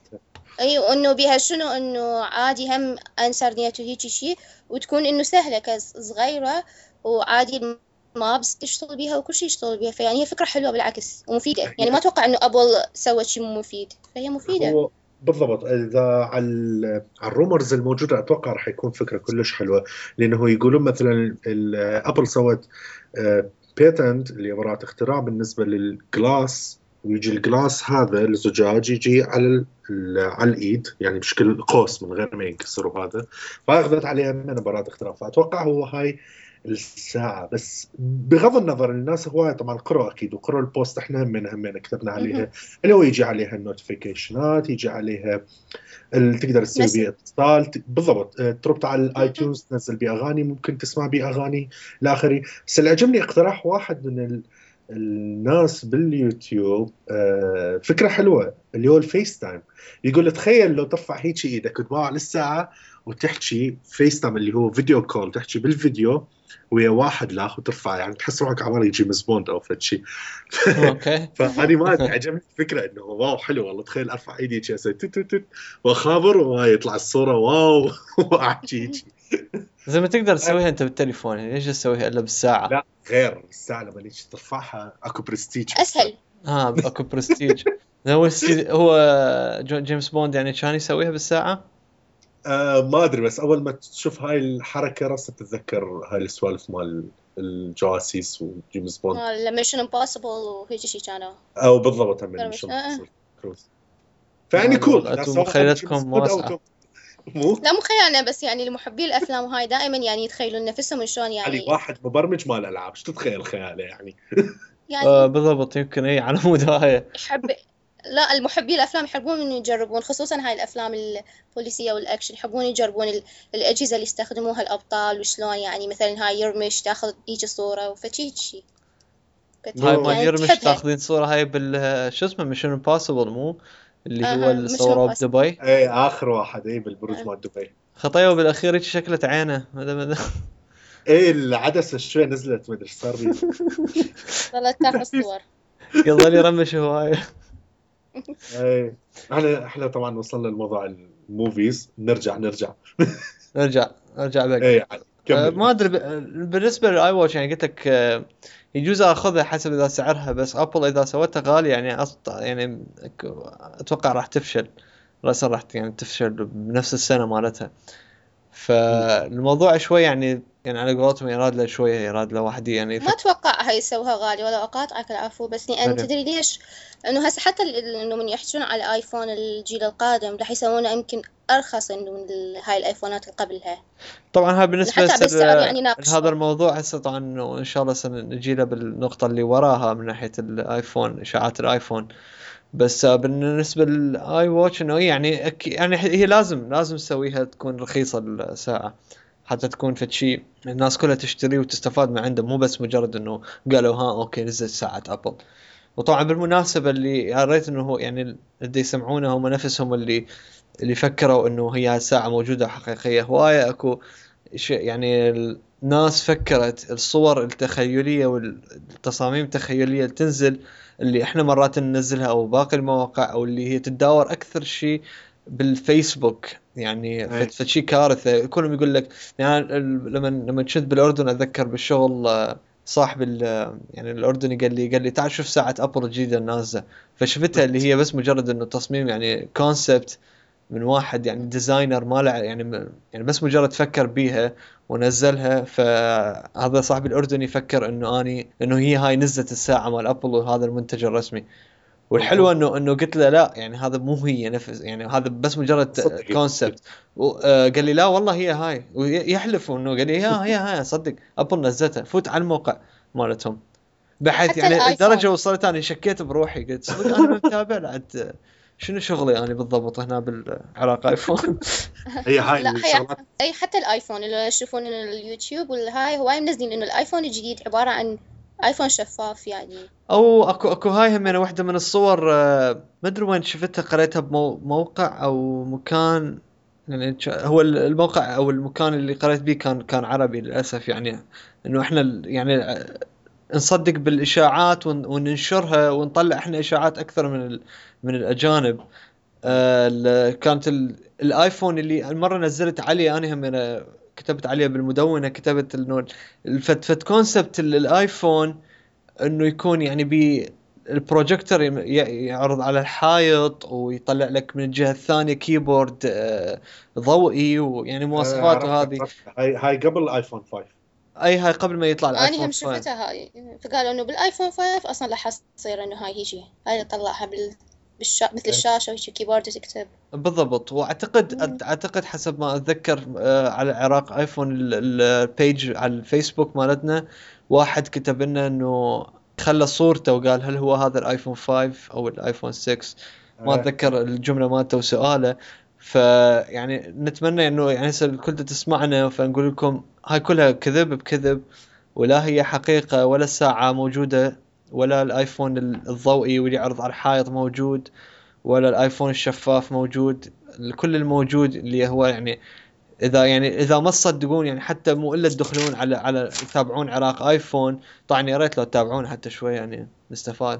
اي وانه بها شنو انه عادي هم انسرنيت وهيك شيء، وتكون انه سهله كصغيره وعادي ما بس تشتغل بيها وكل شيء يشتغل بيها. فيعني هي فكره حلوه بالعكس ومفيده، يعني ما اتوقع انه ابل سوت شيء مو مفيد، فهي مفيده. هو بالضبط. اذا على الرومرز الموجوده اتوقع راح يكون فكره كلش حلوه، لانه يقولون مثلا ابل سوت بيتنت اللي براءة اختراع بالنسبه للجلاس، ويجي الجلاس هذا الزجاج يجي على على الايد يعني بشكل قوس من غير ما ينكسر، وهذا فاخذت عليها من براءة اختراع. فاتوقع هو هاي الساعة. بس بغض النظر الناس هواية طبعا قرأوا أكيد وقرأوا البوست، إحنا همين همين كتبنا عليها اللي هو يجي عليها النوتيفيكيشنات، يجي عليها اللي تقدر تسوي بس بيه اتصال ت- بالضبط. آه، تربط على الايتونز تنزل بيه اغاني، ممكن تسمع بيه اغاني لاخري. بس اللي عجبني اقتراح واحد من ال... الناس باليوتيوب، آه، فكرة حلوة اللي هو الفيس تايم. يقول تخيل لو ترفع هيك ايدك وتباع للساعة وتحكي فيس تايم اللي هو فيديو كول، تحكي بالفيديو ويا واحد لاخ وترفع، يعني تحس روحك عمال جيمس بوند او فد شيء. اوكي. فهذه ما أدري، عجبني الفكره انه واو حلو والله. تخيل ارفع ايدي كذا اسوي توت توت توت واخابر ويطلع الصوره واو واحكي هيك. زي ما تقدر تسويها انت بالتليفون، يعني ليش تسويها الا بالساعه؟ لا غير الساعه لما نيجي ترفعها اكو برستيج أسهل. ها اكو برستيج. هو السي- هو جو- جيمس بوند يعني كان يسويها بالساعه. آه ما ادري، بس اول ما تشوف هاي الحركه راسا تتذكر هاي السوالف مال الجواسيس وجيمس بوند. مال ميشن امبوسيبل وهيك شيء كانوا. او بالضبط هم كانوا مش مش- آه. كروز. فيعني هذا كول والله اذا انتم سووا مخيلتكم جيمس بوند او واسعه. توم. مو لا مو خيالنا، بس يعني المحبين الأفلام هاي دائما يعني يتخيلون نفسهم شلون علي يعني واحد مبرمج مال العاب، شو تتخيل خياله يعني. يعني آه بالضبط، يمكن اي على مود هاي. يحب. لا المحبين الافلام يحبون انه يجربون، خصوصا هاي الافلام البوليسيه والاكشن، يحبون يجربون ال- الاجهزه اللي يستخدموها الابطال وشلون يعني مثلا هاي يرمش تاخذ يجي صوره وفشي شي. هاي مو مال يعني يرمش تحبها. تاخذين صوره هاي بال شو اسمه ميشن امبوسيبل، مو اللي هو اها اللي مش صوروه نقص. بدبي. اي اخر واحد اي بالبرج آه. مال دبي. خطيوه بالاخير هيك شكلت عينه مدى مدى. اي العدسه شوي نزلت، ما ادري ايش صار بي. ظلت تاخذ صور. يظل يرمش هوايه. اي احنا احنا طبعا وصلنا لموضوع الموفيز، نرجع نرجع. نرجع نرجع بقى. اي أه كمل. ما ادري ب- بالنسبه للاي واتش يعني قلت لك أه يجوز اخذها حسب اذا سعرها، بس ابل اذا سوتها غالي يعني أصط يعني ك- اتوقع راح تفشل راسا، راح يعني تفشل بنفس السنه مالتها. فالموضوع شوي يعني يعني على قولتهم يراد له شويه، يراد له واحد يعني ما يفكر. اتوقع هاي يسووها غالي ولا اقاطعك العفو، بس لان تدري ليش؟ انه هسه حتى ال- ال- انه من يحجون على ايفون الجيل القادم راح يسوونه يمكن ارخص انه من ال- هاي الايفونات اللي قبلها. طبعا هاي بالنسبه حتى هسه بالسعر يعني ل- ناقصه. لهذا الموضوع هسه طبعا انه ان شاء الله سنجي له بالنقطه اللي وراها من ناحيه الايفون، اشاعات الايفون. بس آه، بالنسبه للاي واتش انه يعني أكي يعني هي لازم لازم تسويها تكون رخيصه الساعه حتى تكون فد شيء الناس كلها تشتري وتستفاد من عنده، مو بس مجرد انه قالوا ها اوكي نزل ساعه ابل. وطبعا بالمناسبه اللي قريت انه هو يعني اللي يسمعونه هم نفسهم اللي اللي فكروا انه هي الساعه موجوده حقيقيه. هوايه اكو شيء يعني الناس فكرت الصور التخيليه والتصاميم التخيليه اللي تنزل، اللي احنا مرات ننزلها او باقي المواقع، او اللي هي تتداول اكثر شيء بالفيسبوك. يعني أي. فد شيء كارثه. كلهم يقول لك يعني ال- لما لما كنت بالاردن اتذكر بالشغل آه، صاحب ال- يعني الاردني قال لي قال لي تعال شوف ساعه ابل الجديده النازله. فشفتها اللي هي بس مجرد انه تصميم يعني كونسبت من واحد يعني ديزاينر ما له يعني يعني بس مجرد فكر بيها ونزلها. فهذا صاحبي الاردني فكر انه اني انه هي هاي نزلت الساعه مال ابل وهذا المنتج الرسمي. والحلوه انه انه قلت له لا يعني هذا مو هي نفس يعني هذا بس مجرد صدق. كونسبت. قال لي لا والله هي هاي، ويحلف انه قال لي يا هي هاي صدق ابل نزلتها. فوت على الموقع مالتهم بحيث حتى يعني الايفون. الدرجه وصلت اني شكيت بروحي قلت صدق انا ما متابع لعد شنو شغلي انا بالضبط هنا بالعراق ايفون. هي هاي لا خيال. الشغلات. اي حتى الايفون اللي يشوفون اليوتيوب والهاي هواي منزلين انه الايفون الجديد عباره عن ايفون شفاف يعني. او اكو اكو هاي هم يعني واحده من الصور آه، ما ادري وين شفتها، قريتها بموقع او مكان يعني ش- هو الموقع او المكان اللي قريت بيه كان كان عربي للاسف. يعني انه احنا ال- يعني آه، نصدق بالاشاعات ون- وننشرها ونطلع احنا اشاعات اكثر من ال- من الاجانب. آه، ال- كانت ال- الايفون اللي المره نزلت عليه انا هم أنا كتبت عليه بالمدونه، كتبت انه الفت فت كونسبت الايفون انه يكون يعني بي البروجيكتور يم- ي- يعرض على الحائط ويطلع لك من الجهة الثانية كيبورد آه، ضوئي ويعني آه، مواصفاته عرفتها هذه. عرفتها. هاي هاي قبل الايفون خمسة. اي هاي قبل ما يطلع اني الايفون هم خمسة. شفتها هاي، فقالوا انه بالايفون خمسة اصلا راح تصير انه هاي هيجي هاي اللي طلعها بالشا... مثل الشاشة وهيك كيبورد وتكتب. بالضبط. واعتقد اعتقد حسب ما اتذكر آه، على عراق ايفون ال- البيج على الفيسبوك مالتنا واحد كتب لنا انه خلى صورته وقال هل هو هذا الايفون خمسة او الايفون ستة. ما آه. اتذكر الجمله مالته وسؤاله. فيعني نتمنى انه يعني هسه الكل تسمعنا فنقول لكم هاي كلها كذب بكذب، ولا هي حقيقه، ولا الساعه موجوده، ولا الايفون الضوئي واللي يعرض على الحائط موجود، ولا الايفون الشفاف موجود. كل الموجود اللي هو يعني اذا يعني اذا ما تصدقون يعني حتى مو الا تدخلون على على تتابعون عراق ايفون. طبعا يا ريت لو تتابعون حتى شوي يعني نستفاد.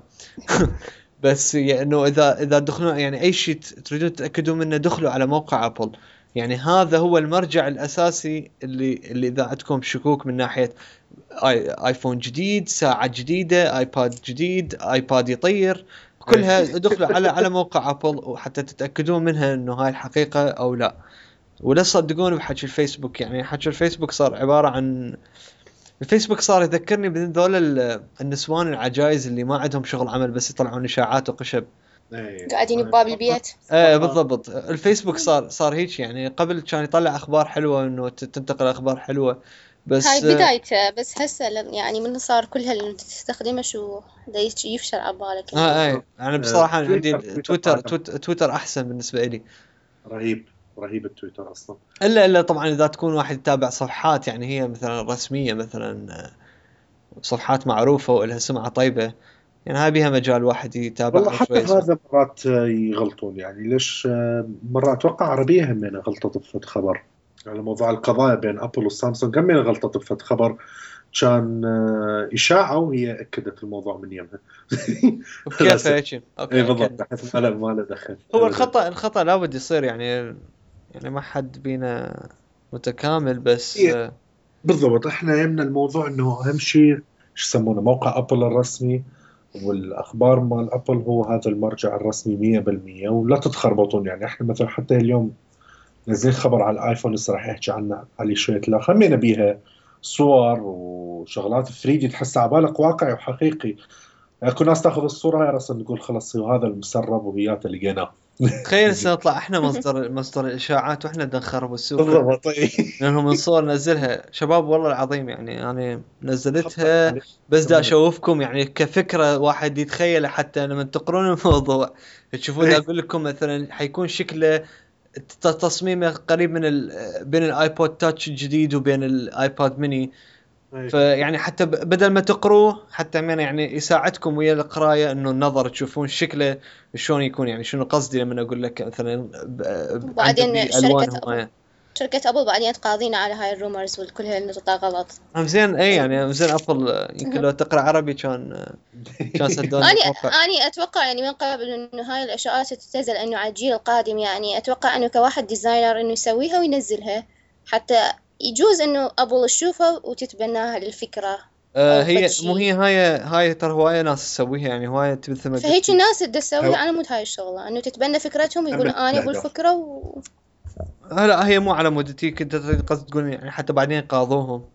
بس يعني انه اذا اذا تدخلون يعني اي شيء تريدون تتاكدون منه دخلوا على موقع ابل. يعني هذا هو المرجع الاساسي اللي اللي اذا عندكم شكوك من ناحيه آي ايفون جديد، ساعه جديده، ايباد جديد، ايباد يطير، كلها ادخلوا على على موقع ابل وحتى تتاكدون منها انه هاي الحقيقه او لا. ولا تصدقون بحكي الفيسبوك. يعني حكي الفيسبوك صار عباره عن الفيسبوك صار يذكرني بذول ال- النسوان العجايز اللي ما عندهم شغل عمل بس يطلعون اشاعات وقشب. إيه. قاعدين بباب البيت. ايه بالضبط. الفيسبوك صار صار هيك. يعني قبل كان يطلع اخبار حلوه انه ت- تنتقل اخبار حلوه بس هاي بدايته، بس هسه لم- يعني من صار كل اللي تستخدمه شو دا يش- يفشل عبالك. اه ايه. انا بصراحه آه، عندي تويتر- تويتر تويتر تويتر, تويتر احسن بالنسبه لي. رهيب رهيب التويتر اصلا. الا الا طبعا اذا تكون واحد يتابع صفحات يعني هي مثلا رسميه، مثلا آه، صفحات معروفه ولها سمعه طيبه، يعني هاي بيها مجال واحد والله يتابعها حتى شوي اسمه. هذا مرات آه، يغلطون، يعني ليش آه، مرات اتوقع عربيه هم غلطه طفت خبر على موضوع القضايا بين ابل والسامسونج، هم غلطه طفت خبر كان آه، اشاعه وهي اكدت الموضوع من يمها. بكيف بس هيك؟ اي اوكي بالضبط، أكد. بحيث ما له ما له دخل هو أبداً. الخطا الخطا لابد يصير يعني. يعني ما حد بينا متكامل بس هي آه، بالضبط، احنا يهمنا الموضوع انه اهم شيء شو يسمونه موقع ابل الرسمي والاخبار مال ابل هو هذا المرجع الرسمي مية بالمية. ولا تتخربطون، يعني احنا مثلا حتى اليوم نزل خبر على الايفون هسه راح يحكي عنه علي شويه، لا خمينا بيها صور وشغلات ثري دي تحس على بالك واقعي وحقيقي. اكو ناس تاخذ الصوره هاي راسا تقول خلص هذا المسرب وهياته لقيناه. تخيل هسه نطلع احنا مصدر مصدر الاشاعات واحنا بدنا نخرب السوق. بالضبط. إي. لانهم من صور نزلها شباب والله العظيم يعني يعني نزلتها خبر بس دا عليك. اشوفكم يعني كفكره واحد يتخيل حتى لما تقرون الموضوع تشوفون. دا إي. اقول لكم مثلا حيكون شكله ت- تصميمه قريب من ال بين الايبود تاتش الجديد وبين الايباد ميني. إي. فيعني حتى ب- بدل ما تقروه حتى من يعني يساعدكم ويا القرايه انه النظر تشوفون شكله شلون يكون. يعني شنو قصدي لما اقول لك مثلا ب- ب- عنده وبعدين بالوان شركة هوايه. شركة أبل بعدين تقاضينا على هاي الرومرز والكل هالنقطة غلط. هم زين اي يعني زين ابل آه، يمكن لو تقرا عربي كان آه، كان سدون أنا الموقع. أنا أتوقع يعني من قبل إنه هاي الإشاعات تتنزل إنه على الجيل القادم، يعني أتوقع إنه كواحد ديزاينر إنه يسويها وينزلها حتى يجوز إنه أبل تشوفها وتتبناها للفكرة آه أو هي فد مو هي شي. هاي هاي ترى هوايه ناس تسويها يعني هوايه مثل ما فهيك قلت. الناس اللي تسويها هو- على مود هاي الشغلة إنه تتبنى فكرتهم ويقولوا أمل أنا أبو الأهداف. الفكرة و... لا هي مو على مودتي كنت قصد تقول يعني حتى بعدين قاضوهم.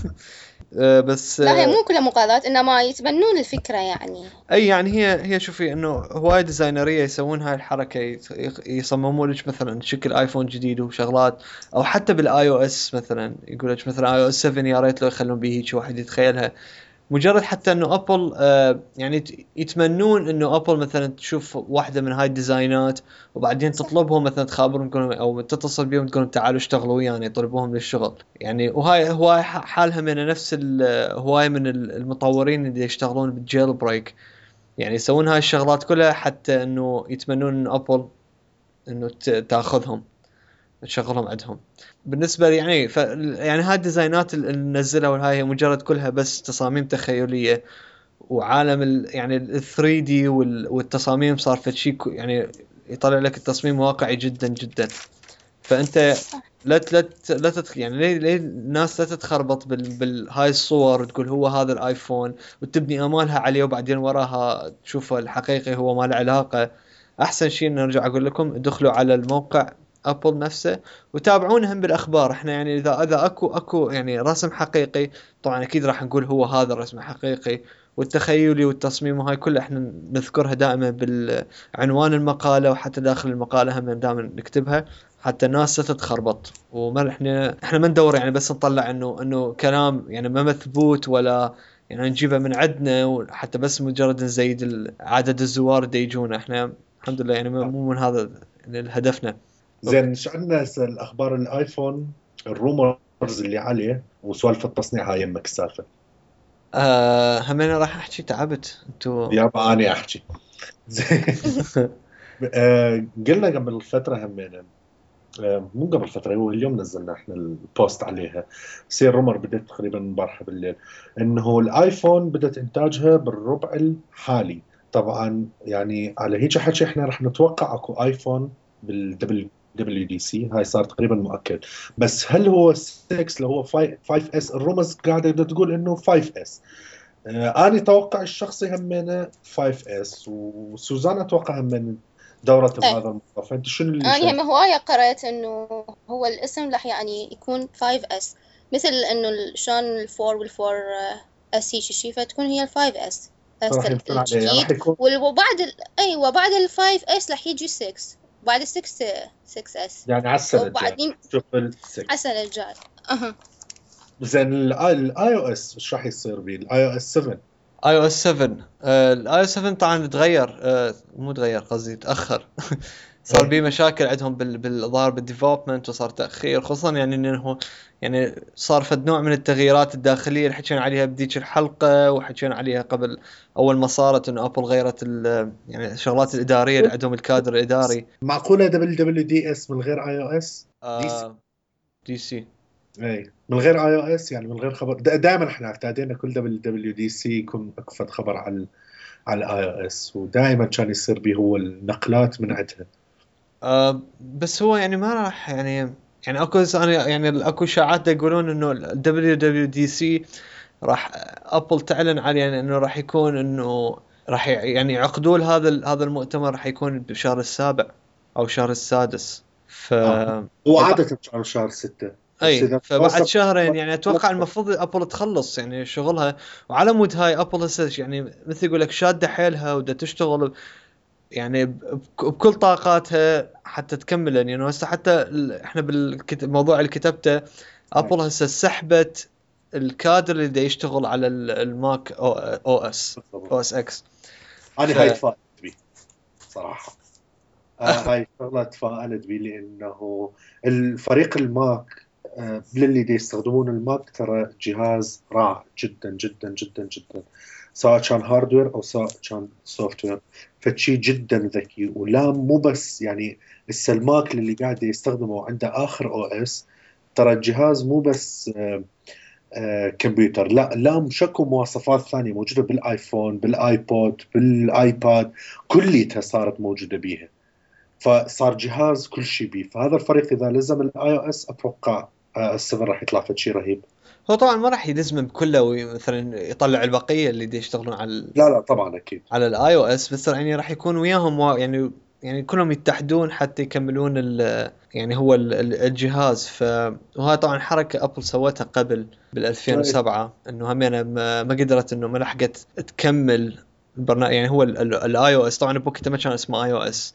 آه بس لا هي آه مو كلها مقاضات إنما يتبنون الفكرة يعني. اي يعني هي هي شوفي انه هواي ديزاينريه يسوون هاي الحركه يت- يخ- يصممون لك مثلا شكل ايفون جديد وشغلات. او حتى بالاي او اس مثلا يقول لك مثلا اي او اس سبعة يا ريت لو يخلون به هيك واحد يتخيلها. مجرد حتى انه ابل آه يعني ت- يتمنون انه ابل مثلا تشوف واحده من هاي الديزاينات وبعدين صح. تطلبهم مثلا تخابرهم تقول او تتصل بهم تقول تعالوا اشتغلوا ويانا يعني يطلبوهم للشغل. يعني وهاي هواي ح- حالها من نفس ال- هواي من ال- المطورين اللي يشتغلون بالجيل بريك. يعني يسوون هاي الشغلات كلها حتى انه يتمنون انه ابل انه ت- تاخذهم تشغلهم عندهم. بالنسبه لي يعني ف يعني هاي الديزاينات اللي ننزلها والهاي هي مجرد كلها بس تصاميم تخيليه. وعالم ال يعني ال ثري دي وال والتصاميم صار فد شيء ك- يعني يطلع لك التصميم واقعي جدا جدا. فانت صح. لا ت- لا ت- لا تت يعني ليه ليه الناس لا تتخربط بال بالهاي الصور وتقول هو هذا الايفون وتبني امالها عليه وبعدين وراها تشوف الحقيقي هو ما له علاقه. احسن شيء إن نرجع اقول لكم ادخلوا على الموقع ابل نفسه، وتابعونهم بالاخبار. احنا يعني اذا اذا اكو اكو يعني رسم حقيقي طبعا اكيد راح نقول هو هذا الرسم الحقيقي، والتخيلي والتصميم وهاي كلها احنا نذكرها دائما بالعنوان المقاله، وحتى داخل المقاله هم دائما نكتبها حتى الناس لا تتخربط. وما احنا احنا ما ندور يعني بس نطلع انه انه كلام يعني ما مثبوت، ولا يعني نجيبه من عندنا وحتى بس مجرد نزيد عدد الزوار اللي يجونا. احنا الحمد لله يعني مو من هذا يعني هدفنا. زين شو عندنا هسه الاخبار الايفون، الرومرز اللي عليه وسوالف التصنيع هاي يمك السالفه. آه هم انا راح احكي تعبت انتو يابا اني احكي. زين آه قلنا قبل فتره همينا، آه مو قبل فتره، هو اليوم نزلنا احنا البوست عليها، سير رومر بدت تقريبا امبارحه بالليل انه الايفون بدت انتاجها بالربع الحالي. طبعا يعني على هيك حكي احنا رح نتوقع اكو ايفون بالدبل دبليو دي سي، هاي صار تقريبا مؤكد. بس هل هو ستة اللي هو خمسة اس؟ الرومرز قاعده تقول انه خمسة اس. آه انا توقع الشخصي همينه خمسة اس، وسوزان اتوقع همين دورت إيه. بهذا الموضوع. فانت شنو اللي أنا شايف؟ هم هواية قرأت إنه هو الاسم راح يعني يكون خمسة اس، مثل إنه ال- شلون الفور والفور اس هيك شي، فتكون هي الفايف اس راح بس يكون عليه راح الجديد. يكون وال- وبعد ال... أيوة بعد الفايف اس راح يجي ستة، بعد ستة ستة اس، يعني على السنه الجايه وبعدين شغل ستة. على السنة الجاية. أها. زين الاي او اس ايش راح يصير بيه؟ الاي او اس سبعة. اي او اس سبعة. الاي او اس سبعة طبعا تغير، آه مو تغير قصدي تاخر. صار إيه. بيه مشاكل عندهم بال بالظاهر بالديفلوبمنت، وصار تاخير، خصوصا يعني انه يعني صار فد نوع من التغييرات الداخليه اللي حكينا عليها بديك الحلقه، وحكينا عليها قبل اول ما صارت انه ابل غيرت ال- يعني الشغلات الاداريه اللي عندهم، الكادر الاداري. معقوله دبليو دبليو دي اس من غير اي او اس؟ دي سي. آه دي سي. اي من غير اي او اس، يعني من غير خبر. دائما احنا اعتادينا كل دبليو دبليو دي سي يكون اكفت خبر على على الاي او اس، ودائما كان يصير به هو النقلات من عندها. آه بس هو يعني ما راح يعني يعني اكو انا يعني اكو اشاعات يقولون انه ال دبليو دبليو دي سي راح ابل تعلن عليه يعني انه راح يكون انه راح يعني يعقدوا هذا ال- هذا المؤتمر راح يكون بشهر السابع او شهر السادس. ف اه هو فبع- عاده شهر شهر ستة، بس اي اذا فبعد توسط شهرين يعني اتوقع المفروض ابل تخلص يعني شغلها. وعلى مود هاي ابل هسه يعني مثل يقول لك شاده حيلها ودا تشتغل يعني ب- بكل طاقاتها حتى تكمل. يعني انه هسه حتى ال- احنا بالموضوع اللي كتبته، ابل هسه سحبت الكادر اللي دا يشتغل على ال- الماك او او اس او اس اكس. ف انا هاي تفائلت به صراحه. آه هاي شغله تفائلت به لانه الفريق الماك، آه للي دي يستخدمون الماك، ترى جهاز رائع جدا جدا جدا جدا، سواء كان هاردوير او سواء كان سوفت وير. فشي جدا ذكي. ولا مو بس يعني هسه الماك اللي قاعد يستخدمه عنده اخر او اس، ترى الجهاز مو بس آه آه كمبيوتر، لا لا مشكو مواصفات ثانيه موجوده بالايفون بالايبود بالايباد، كليتها صارت موجوده بيها. فصار جهاز كل شيء بيه. فهذا الفريق اذا لزم الاي او اس اتوقع آه، السفن راح يطلع فد شيء رهيب. هو طبعا ما راح يلزم بكله ومثلا يطلع البقيه اللي دي يشتغلون على ال لا لا طبعا اكيد. على الاي او اس، بس يعني راح يكون وياهم وا- يعني يعني كلهم يتحدون حتى يكملون ال يعني هو ال- ال- الجهاز. ف وهاي طبعا حركه ابل سوتها قبل بال ألفين وسبعة، انه همينه ما ما قدرت انه ما لحقت تكمل البرنامج. يعني هو الاي او اس طبعا بوقتها ما كان اسمه اي او اس،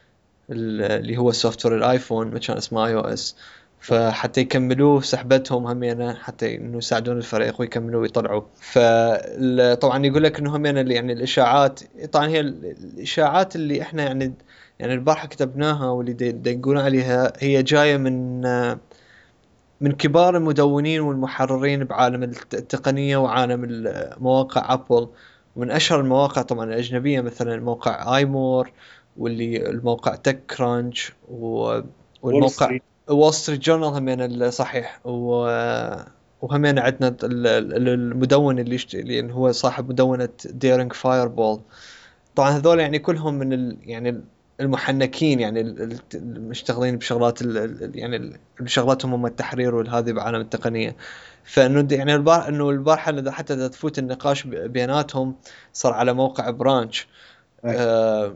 اللي هو سوفت وير الايفون ما كان اسمه اي او اس. فحتى يكملوه سحبتهم همينه حتى انه يساعدون الفريق ويكملوا ويطلعوا. فطبعا يقول لك انه همينه اللي يعني الاشاعات، طبعا هي ال- الاشاعات اللي احنا يعني يعني البارحه كتبناها واللي دي- دي يقولون عليها هي جايه من من كبار المدونين والمحررين بعالم الت- التقنيه وعالم ال- مواقع ابل. ومن اشهر المواقع طبعا الاجنبيه مثلا موقع ايمور، واللي الموقع تك كرانش، و- وول والموقع ستريت. وول ستريت جورنال همين صحيح. و وهمين عندنا ال- ال- المدون اللي, يشت... اللي هو صاحب مدونة ديرينج فايربول. طبعا هذول يعني كلهم من ال... يعني المحنكين، يعني ال- ال- المشتغلين بشغلات ال... ال- يعني ال- بشغلاتهم هم التحرير والهذه بعالم التقنية. فانه د- يعني البار انه البارحة إذا حتى إذا تفوت النقاش ب- بيناتهم صار على موقع برانش. أي. آه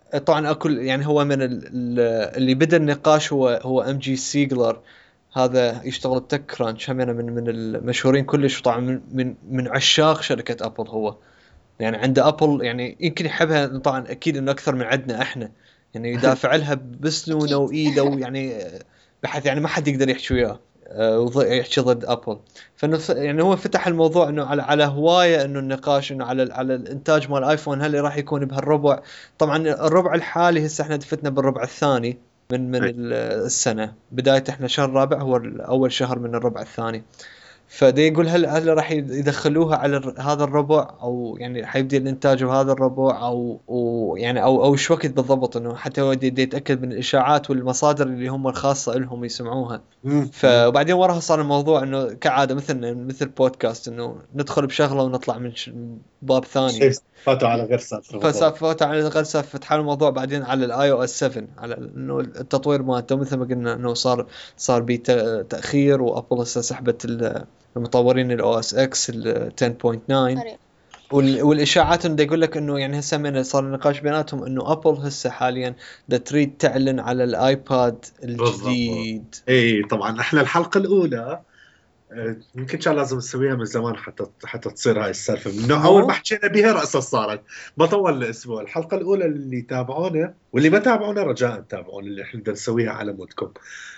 طبعا اكل يعني هو من ال- ال- اللي بدا النقاش هو هو ام جي سيجلر. هذا يشتغل بتك كرانش، هم من من المشهورين كلش طبعا من من من عشاق شركه ابل. هو يعني عنده ابل يعني يمكن يحبها طبعا اكيد انه اكثر من عندنا احنا، يعني يدافع لها بسنونه أكيد. وايده، ويعني بحيث يعني ما حد يقدر يحكي وياه آه، وض- يحكي ضد ابل. فانه ف- يعني هو فتح الموضوع انه على على هوايه، انه النقاش انه على ال- على الانتاج مال الايفون هل راح يكون بهالربع. طبعا الربع الحالي هسه احنا دفتنا بالربع الثاني من من أي. ال- السنه، بدايه احنا شهر رابع هو اول شهر من الربع الثاني. فدي يقول هل هل راح يدخلوها على الر- هذا الربع، او يعني حيبدي الانتاج بهذا الربع، او او يعني او او ايش وقت بالضبط، انه حتى هو دي, دي يتاكد من الاشاعات والمصادر اللي هم الخاصه لهم يسمعوها. مم. فبعدين وراها صار الموضوع انه كعاده مثل مثل بودكاست، انه ندخل بشغله ونطلع من ش- باب ثاني. إيه، فاتوا على غير سالفة بالضبط. فسافرت على الغلسة، فتح الموضوع بعدين على الاي او اس سبعة، على انه التطوير مالته مثل ما قلنا انه صار صار بيه ت- تاخير، وابل هسه سحبت ال- المطورين الاو اس اكس ال عشرة نقطة تسعة. قريب. وال- والاشاعات انه يقول لك انه يعني هسه من صار النقاش بيناتهم انه ابل هسه حاليا دا تريد تعلن على الايباد الجديد. اي طبعا احنا الحلقه الاولى آه، يمكن كان لازم نسويها من زمان حتى حتى تصير هاي السالفه، من مو؟ اول ما حكينا بها راسا صارت، ما طول الاسبوع. الحلقه الاولى اللي تابعونا واللي ما تابعونا رجاء تابعونا، اللي احنا بدنا نسويها على مودكم.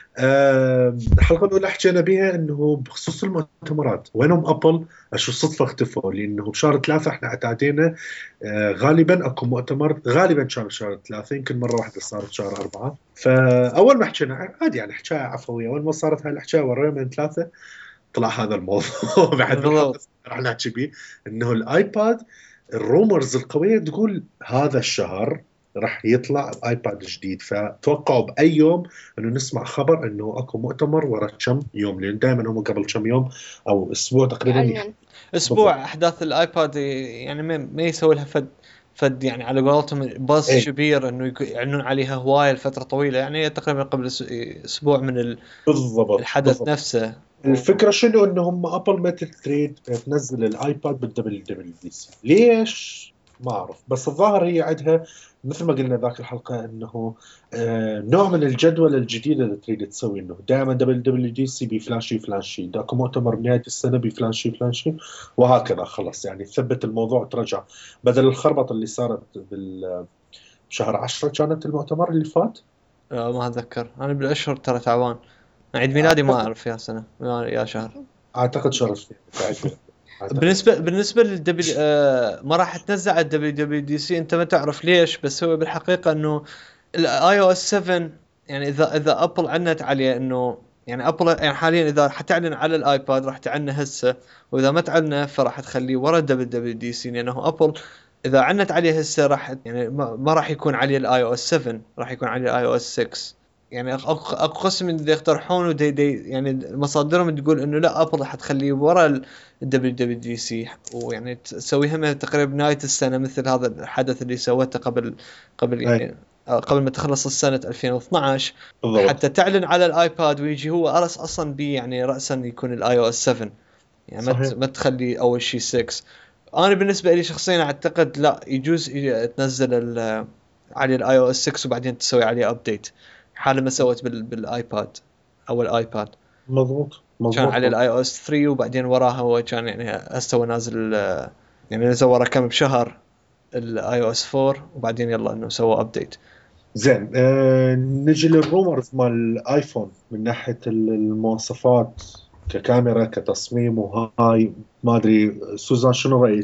آه، الحلقه الاولى حكينا بها انه بخصوص المؤتمرات وينهم ابل، شو الصدفه اختفوا، لانه بشهر ثلاثه احنا اعتادينا آه، غالبا اكو مؤتمر، غالبا كان بشهر ثلاثه، يمكن مره واحده صارت شهر اربعه. فاول ما حكينا عادي يعني حكايه عفويه، اول ما صارت هاي الحكايه ورا من ثلاثه طلع هذا الموضوع بعد بالحلقه رح نحكي بيه، انه الايباد الرومرز القويه تقول هذا الشهر راح يطلع ايباد جديد. فتوقعوا باي يوم انه نسمع خبر انه اكو مؤتمر ورا كم يوم، لان دائما هم قبل كم يوم او اسبوع تقريبا يعلنون. اسبوع بالضبط. احداث الايباد، يعني ما ما يسوي لها فد فد يعني على قولتهم باص إيه. كبير انه يك- يعلنون عليها هوايه لفتره طويله، يعني تقريبا قبل أس- اسبوع من ال- بالضبط الحدث بالضبط. نفسه. الفكره شنو، انه هم ابل ما تريد تنزل الايباد بالدبليو دبليو دي سي، ليش ما اعرف، بس الظاهر هي عندها مثل ما قلنا ذاك الحلقه انه آه نوع من الجدول الجديده اللي تريد تسوي، انه دائما دبليو دبليو دي سي بفلاشي فلاشي، داك مؤتمر بنهايه السنه بفلاشي فلاشي، وهكذا خلص يعني ثبت الموضوع ترجع، بدل الخربطه اللي صارت بال بشهر عشرة كانت المؤتمر اللي فات. آه، ما اتذكر انا بالاشهر ترى تعبان، عيد ميلادي ما اعرف يا سنه يا يا شهر. اعتقد شهر اثنين أعتقد. بالنسبه بالنسبه للدبليو آه ما راح تنزل على الدبليو دبليو دي سي، انت ما تعرف ليش، بس هو بالحقيقه انه الاي او اس سبعة، يعني اذا اذا ابل عنت عليه انه يعني ابل يعني حاليا اذا حتعلن على الايباد راح تعلنه هسه، واذا ما تعلنه فراح تخليه ورا الدبليو دبليو دي سي، لانه ابل اذا عنت عليه هسه راح يعني ما, ما راح يكون عليه الاي او اس سبعة، راح يكون عليه الاي او اس ستة. يعني اكو أكو قسم اللي يقترحون ودي دي يعني مصادرهم تقول انه لا ابل راح تخليه ورا الدبليو دبليو دي سي، ويعني تسويها تقريبا بنهايه السنه مثل هذا الحدث اللي سوته قبل قبل يعني قبل ما تخلص السنة ألفين واثناشر، بالضبط. حتى تعلن على الايباد ويجي هو أرس اصلا بي يعني رأسا يكون الاي او اس سبعة، يعني ما صحيح. ما تخلي اول شيء ستة. انا بالنسبة لي شخصيا اعتقد لا يجوز تنزل ال- على الاي او اس ستة وبعدين تسوي عليه ابديت، حال ما سوت بال بالايباد او الايباد. مضبوط مضبوط. كان على الاي او اس ثلاثة وبعدين وراها هو كان يعني هسه هو نازل يعني نزل ورا كم بشهر الاي او اس أربعة، وبعدين يلا انه سووا ابديت. زين آه نجي للرومرز مال الايفون من ناحيه المواصفات ككاميرا كتصميم وهاي، ما ادري سوزان شنو رايك؟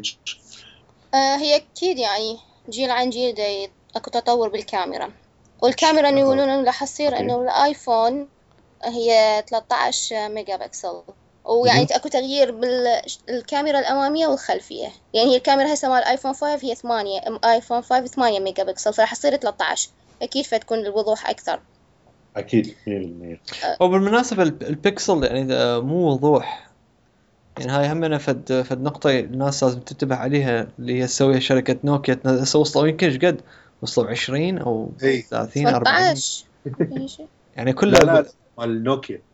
آه هي أكيد يعني جيل عن جيل دا أكو تطور بالكاميرا، والكاميرا إنه يقولون إنه راح يصير إنه الآيفون هي ثلاثة عشر ميجا بكسل، ويعني مهم. أكو تغيير بالكاميرا الأمامية والخلفية. يعني هي الكاميرا هسه مال آيفون خمسة هي ثمانية، آيفون خمسة ثمانية ميجا بكسل، فراح يصير ثلاثة عشر أكيد فتكون الوضوح أكثر. اكيد مية بالمية. وبالمناسبة الب- البكسل يعني إذا مو وضوح، يعني هاي همنا فد فد نقطة الناس لازم تنتبه عليها، اللي هي تسويها شركة نوكيا. تنزل وصلوا يمكن ايش قد وصلوا عشرين او اي ثلاثين أربعين، ثمانية عشر يعني لا كلها لا ب... مال نوكيا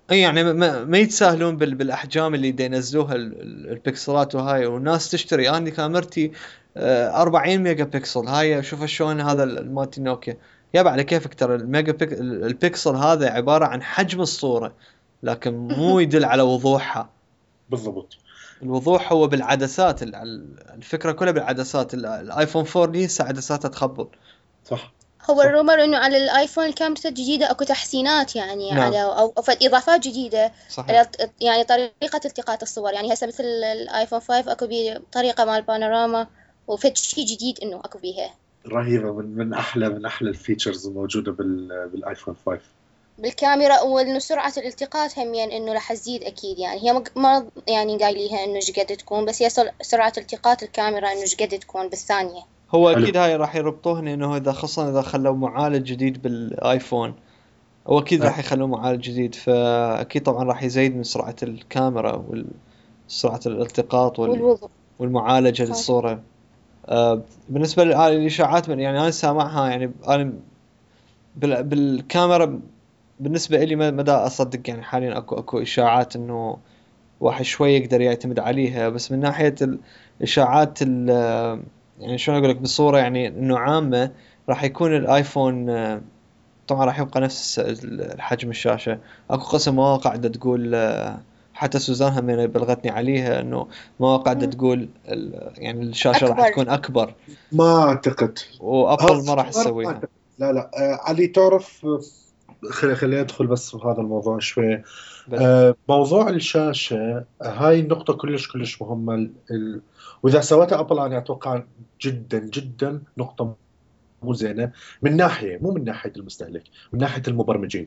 اي يعني ما, ما يتساهلون بال بالاحجام اللي دا ينزلوها البكسلات وهاي، والناس تشتري. انا كاميرتي أربعين ميجا بكسل، هاي شوف شلون هذا المالتي نوكيا يابا على كيفك. ترى الميجا بيك البكسل هذا عباره عن حجم الصوره، لكن مو يدل على وضوحها. بالضبط. الوضوح هو بالعدسات، الفكره كلها بالعدسات. الايفون فور لسه عدساتها تخبل. صح. هو الرومر انه على الايفون الكاميرا الجديده اكو تحسينات يعني، نعم. على او أو اضافات جديده. صحيح. يعني طريقه التقاط الصور، يعني هسه مثل الايفون فايف اكو بطريقه مال بانوراما، وفد شيء جديد انه اكو بيها رهيبه، من من احلى من احلى الفيتشرز الموجوده بال بالايفون فايف بالكاميرا. وانه سرعه الالتقاط همين انه راح تزيد اكيد. يعني هي ما يعني قايليها انه ايش قد تكون، بس هي سرعه التقاط الكاميرا انه ايش قد تكون بالثانيه. هو حلو. اكيد هاي راح يربطوهن انه اذا خصوصا اذا خلوا معالج جديد بالايفون، هو اكيد أه. راح يخلوا معالج جديد، فاكيد طبعا راح يزيد من سرعه الكاميرا وسرعه الالتقاط وال... والوضوح. والمعالجه للصوره. آه بالنسبه للاشاعات، من يعني انا سامعها يعني انا بال... بالكاميرا بالنسبه لي ما مدى اصدق. يعني حاليا اكو اكو اشاعات انه واحد شوي يقدر يعتمد عليها، بس من ناحيه الاشاعات ال... يعني شلون اقول لك بصوره يعني انه عامه، راح يكون الايفون آه، طبعا راح يبقى نفس الحجم الشاشة. اكو قسم مواقع دا تقول آه، حتى سوزان هم بلغتني عليها انه مواقع دا تقول يعني الشاشة راح أكبر. تكون اكبر، ما اعتقد. وابل ما راح تسويها. لا لا آه علي تعرف، خلي خليني ادخل بس في هذا الموضوع شوي. بل. آه موضوع الشاشه هاي النقطه كلش كلش مهمه، ال... واذا سوتها ابل انا اتوقع جدا جدا نقطه مو زينه، من ناحيه مو من ناحيه المستهلك، من ناحيه المبرمجين.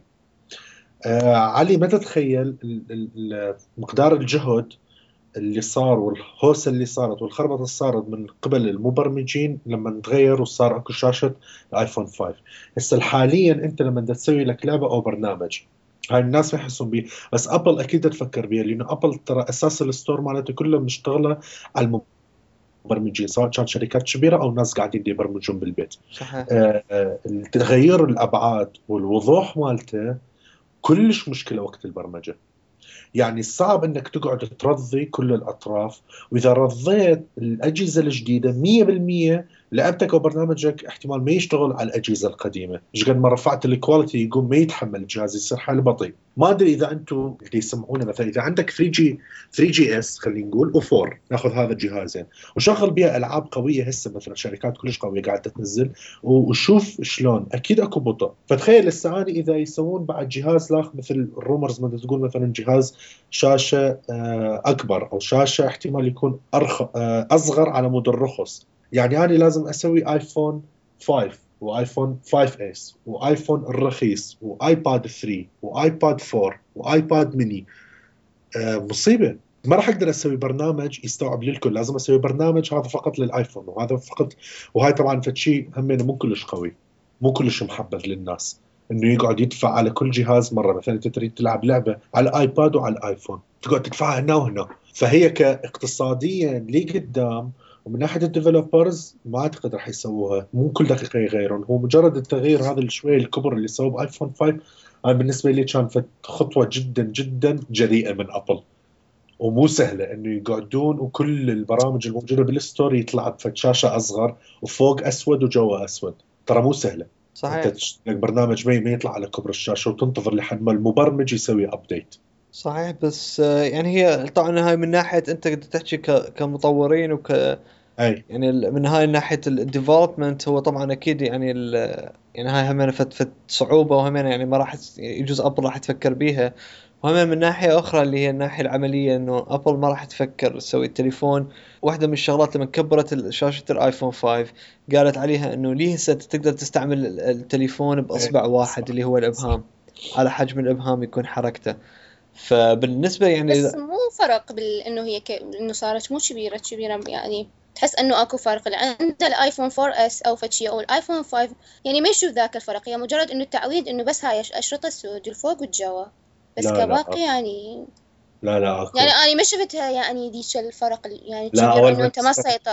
آه علي ما تتخيل ال... ال... مقدار الجهد اللي صار والهوسه اللي صارت والخربطه اللي صارت من قبل المبرمجين لما تغير وصار اكو شاشه الايفون فايف. هسه حاليا انت لما بدك تسوي لك لعبه او برنامج، هاي الناس ما يحسون به، بس ابل اكيد تفكر بها، لانه ابل ترى اساس الستور مالته كله مشتغله على المبرمجين، سواء كان شركات كبيره او ناس قاعدين يبرمجون بالبيت. صحيح. آه آه تغيير الابعاد والوضوح مالته كلش مشكله وقت البرمجه. يعني صعب انك تقعد ترضي كل الاطراف، واذا رضيت الاجهزه الجديده مية بالمية لعبتك وبرنامجك احتمال ما يشتغل على الاجهزه القديمه، ايش قد ما رفعت الكواليتي يقوم ما يتحمل الجهاز، يصير حاله بطيء. ما ادري اذا انتم اللي يسمعونا مثلا اذا عندك ثري جي ثري جي اس خلينا نقول و4، ناخذ هذا الجهازين وشغل بها العاب قويه، هسه مثلا شركات كلش قويه قاعده تنزل، وشوف شلون اكيد اكو بطء. فتخيل الساعه اذا يسوون بعد جهاز لاخ مثل الرومرز ما تقول مثلا جهاز شاشه اكبر او شاشه احتمال يكون أرخ... اصغر على مود الرخص. يعني انا لازم اسوي ايفون فايف وايفون فايف اس وايفون الرخيص وايباد ثري وايباد فور وايباد ميني. مصيبه، ما راح اقدر اسوي برنامج يستوعب للكل، لازم اسوي برنامج هذا فقط للايفون وهذا فقط. وهاي طبعا فشي همين مو كلش قوي، مو كلش محبذ للناس انه يقعد يدفع على كل جهاز مره. مثلا انت تريد تلعب لعبه على الايباد وعلى الايفون تقعد تدفعها هنا وهنا، فهي كاقتصاديا لقدام ومن ناحيه الديفلوبرز ما اعتقد راح يسووها، مو كل دقيقه يغيرون. هو مجرد التغيير هذا الشوي الكبر اللي سووه بايفون فايف، انا بالنسبه لي كان خطوه جدا جدا جريئه من ابل، ومو سهله انه يقعدون وكل البرامج الموجوده بالستور يطلع بشاشه اصغر وفوق اسود وجوا اسود. ترى مو سهله. صحيح. انت تشتري برنامج ما يطلع على كبر الشاشه وتنتظر لحد ما المبرمج يسوي ابديت. صحيح. بس آه، يعني هي طبعا هاي من ناحيه انت قد تحكي ك- كمطورين وك اي يعني ال- من هاي ناحيه الديفلوبمنت، هو طبعا اكيد يعني ال- يعني هاي هم فت فت صعوبه، وهم يعني ما راح تس- يجوز ابل راح تفكر بيها. وهم من ناحيه اخرى اللي هي الناحيه العمليه، انه ابل ما راح تفكر تسوي التليفون. واحده من الشغلات لما كبرت ال- شاشه الايفون فايف قالت عليها انه ليه هسه تقدر تستعمل ال- التليفون باصبع واحد اللي هو الابهام، على حجم الابهام يكون حركته. فبالنسبه يعني بس مو فرق بال انه هي ك... انه صارت مو كبيره كبيره يعني. تحس انه اكو فرق اللي عند الايفون فور اس او فتشي او الايفون فايف، يعني ما يشوف ذاك الفرق. هي مجرد انه التعويد انه بس هاي اشرطه السود الفوق والجوا بس. لا لا كباقي يعني لا لا اكو. يعني انا ما شفتها يعني ديش الفرق ال- يعني لا كبير اول انه ما انت ما تستعمل تسيطر.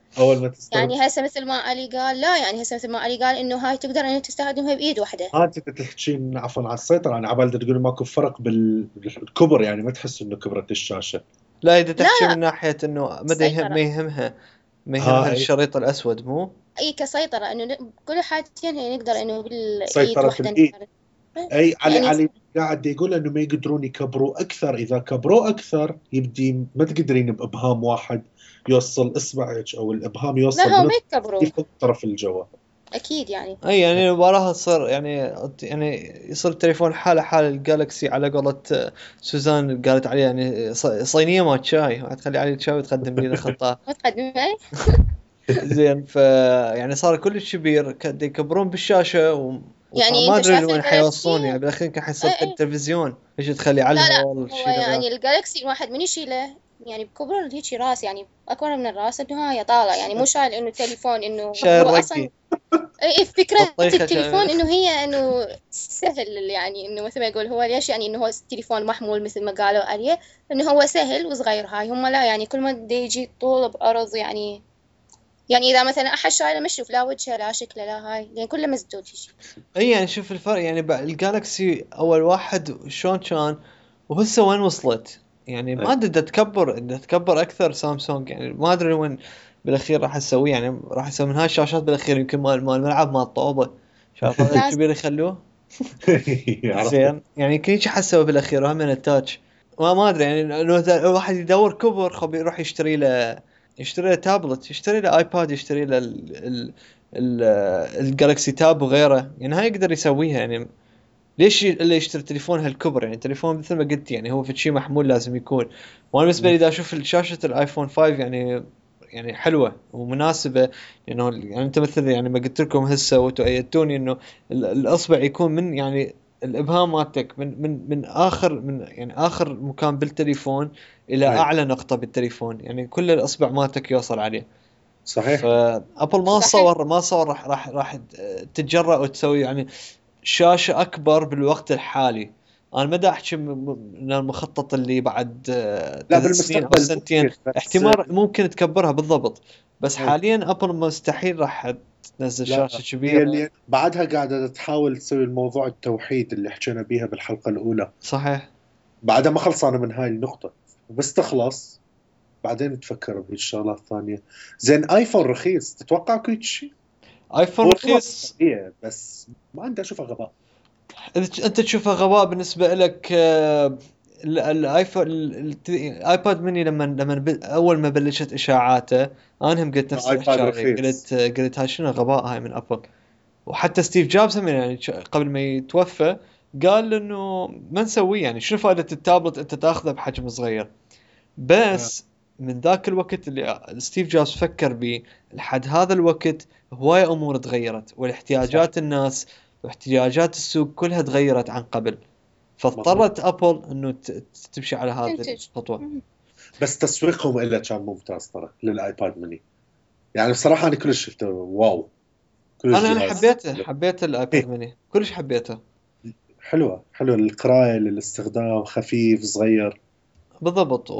اول ما تستخدم يعني هسه مثل ما علي قال، لا يعني هسه مثل ما علي قال انه هاي تقدر انه تستخدمها بايد واحده. اه انت تحكين عفوا على السيطره، انا عبالي تقول ماكو فرق بال- بالكبر، يعني ما تحس انه كبرت الشاشه. لا اذا لا تحكي لا من ناحيه انه مدى يهم سيطره. ما يهمها ما ها يهمها اي الشريط الاسود مو. اي كسيطره انه ن- بكل حالتين هي نقدر انه بالايد سيطره واحده الايد. نقدر. اي علي يعني علي قاعد يقول انه ما يقدرون يكبروا اكثر، اذا كبروا اكثر يبدي ما تقدرين بابهام واحد يوصل اصبعك، او الابهام لا يوصل هو ما بنص يكبروا يفوق طرف الجوال. اكيد يعني. اي يعني وراها تصير يعني يعني يصير التليفون حاله حال الجالكسي على قولة آه، سوزان قالت عليه يعني ص- صينيه ما شاي، تخلي عليه الشاي وتقدم لي خطاه. متقدمه اي. زين ف يعني صار كلش كبير، كد يكبرون بالشاشه و... يعني وما انت ادري شايف وين الجالكسي. حيوصلون، يعني بالاخير كان حيصير اي قد اي. تلفزيون ايش تخلي على لا لا الهواء هو شيله راس. يعني الجالكسي الواحد من يشيله يعني بكبر هيجي راس، يعني اكبر من الراس انه هاي طالع، يعني مو شايل انه تليفون انه شايل هو اصلا. رقي اي إي، فكرة بطيخه التليفون شايل. انه هي انه سهل، يعني انه مثل ما يقول هو ليش يعني انه هو التليفون محمول مثل ما قالوا عليه انه هو سهل وصغير. هاي هم لا يعني كل ما دا يجي طول بأرض يعني. يعني اذا مثلا احد شايله مشوف لا وجهه لا شكله لا هاي، يعني كله مسدود يجي. اي يعني شوف الفرق، يعني بقى الجالكسي اول واحد شلون كان وهسه وين وصلت، يعني ما ادري بدها تكبر بدها تكبر اكثر سامسونج، يعني ما ادري وين بالاخير راح تسوي، يعني راح يسوي من هاي الشاشات بالاخير يمكن مال مال الملعب مال الطوبه شاف هذا لازم. الكبير يخلوه. عرفت. زين يعني يمكن هيك حسوا بالاخير وهم من التاتش. ما ما ادري يعني انه إذا الواحد يدور كبر خب يروح يشتري له يشتري له تابلت، يشتري له ايباد، يشتري له ال ال ال الجالكسي تاب وغيره، يعني هاي يقدر يسويها يعني. ليش اللي يشتري تليفون هالكبر، يعني تليفون مثل ما قلت يعني هو في شيء محمول لازم يكون. وانا بالنسبه لي اذا اشوف شاشه الايفون خمسة يعني يعني حلوه ومناسبه، لانه يعني انت مثل يعني ما قلت لكم هسه وتؤيدتوني انه ال- الاصبع يكون من يعني الابهام مالتك من من من اخر من يعني اخر مكان بالتليفون الى أي. اعلى نقطه بالتليفون، يعني كل الاصبع مالتك يوصل عليه. صحيح. فابل ما صحيح. صور ما صور راح راح راح تتجرأ وتسوي يعني شاشة أكبر بالوقت الحالي. أنا ما دا أحكي م- م- من المخطط اللي بعد آه، لا ثلاث سنين أو بالمستقبل سنتين، ممكن، بس احتمال ممكن تكبرها بالضبط، بس أي. حاليا أبل مستحيل راح تنزل لا شاشة هي كبيرة. اللي بعدها قاعدة تحاول تسوي الموضوع التوحيد اللي حكينا بيها بالحلقة الأولى، صحيح. بعدها ما خلصانة من هاي النقطة، بس تخلص بعدين تفكر بالشغلات الثانية. زين ايفون رخيص، تتوقع كل شيء؟ آيفون هو رخيص. طبيعي بس ما عندي اشوفها غباء. إذا أنت تشوفها غباء بالنسبة لك آه، ال- الايفون ال- ال- الايباد مني لما لما ب- اول ما بلشت اشاعاته انا هم قلت نفس ايباد الحكايه، رخيص. قلت قلت هاي شنو غباء هاي من ابل. وحتى ستيف جوبز هم يعني ش- قبل ما يتوفى قال انه ما نسويه، يعني شنو فائدة التابلت انت تاخذه بحجم صغير. آه. بس من ذاك الوقت اللي ستيف جوبز فكر به لحد هذا الوقت هواية امور تغيرت، صح. والاحتياجات الناس واحتياجات السوق كلها تغيرت عن قبل، مضبوط. فاضطرت ابل انه ت- ت- تمشي على هذه تنتج. الخطوة. مم. بس تسويقهم إله كان ممتاز ترى للايباد ميني، يعني بصراحة انا كلش شفته واو، كلش انا انا جهاز حبيته حلو. حبيت الايباد إيه. ميني كلش حبيته. حلوة حلوة للقراية للاستخدام، خفيف صغير. بالضبط،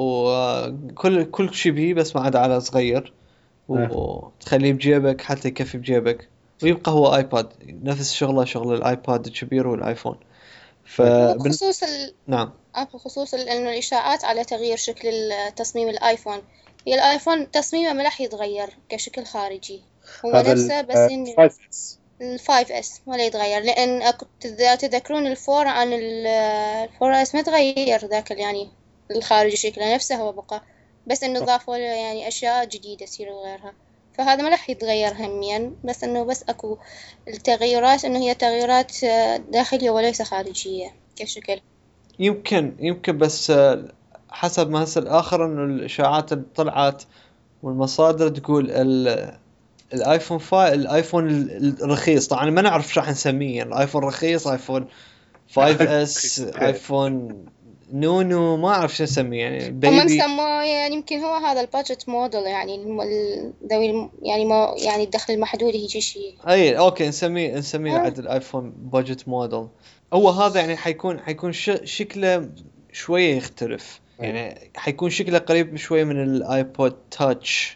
وكل كل شيء بيه بس ما عدا على صغير، آه. وتخليه بجيبك حتى يكفي بجيبك، ويبقى هو ايباد نفس شغله شغل الايباد الكبير والايفون. آه. هو فبن... بخصوص ال... نعم. آه، بخصوص ال- انه الاشاعات على تغيير شكل ال- تصميم الايفون. هي الايفون تصميمه ما راح يتغير كشكل خارجي، هو هذا ال نفسه بس إن خمسة اس. الفايف اس ولا يتغير، لأن أكو تذ- تذكرون الفور عن ال- الفور اس ما تغير ذاك يعني الخارجي شكله نفسه هو بقى، بس إنه ضافوا له يعني أشياء جديدة تصير وغيرها. فهذا ما راح يتغير هميا، بس إنه بس أكو التغيرات إنه هي تغيرات آه، داخلية وليس خارجية كشكل. يمكن يمكن بس آه، حسب ما هسه الاخر انه الاشاعات اللي طلعت والمصادر تقول ال... الايفون فا الايفون ال- الرخيص، طبعا ما نعرف شو راح نسميه، يعني الايفون رخيص، ايفون خمسة اس، ايفون نونو، ما اعرف شو نسميه يعني هم بيبي. مسموا يعني يمكن هو هذا البادجت موديل، يعني الم- ال- ذوي الم- يعني ما يعني الدخل المحدود يجي شيء. اي اوكي نسميه نسميه آه. عاد الايفون بادجت موديل. هو هذا يعني حيكون حيكون ش... شكله شويه يختلف، يعني حيكون شكله قريب شويه من الايبود تاتش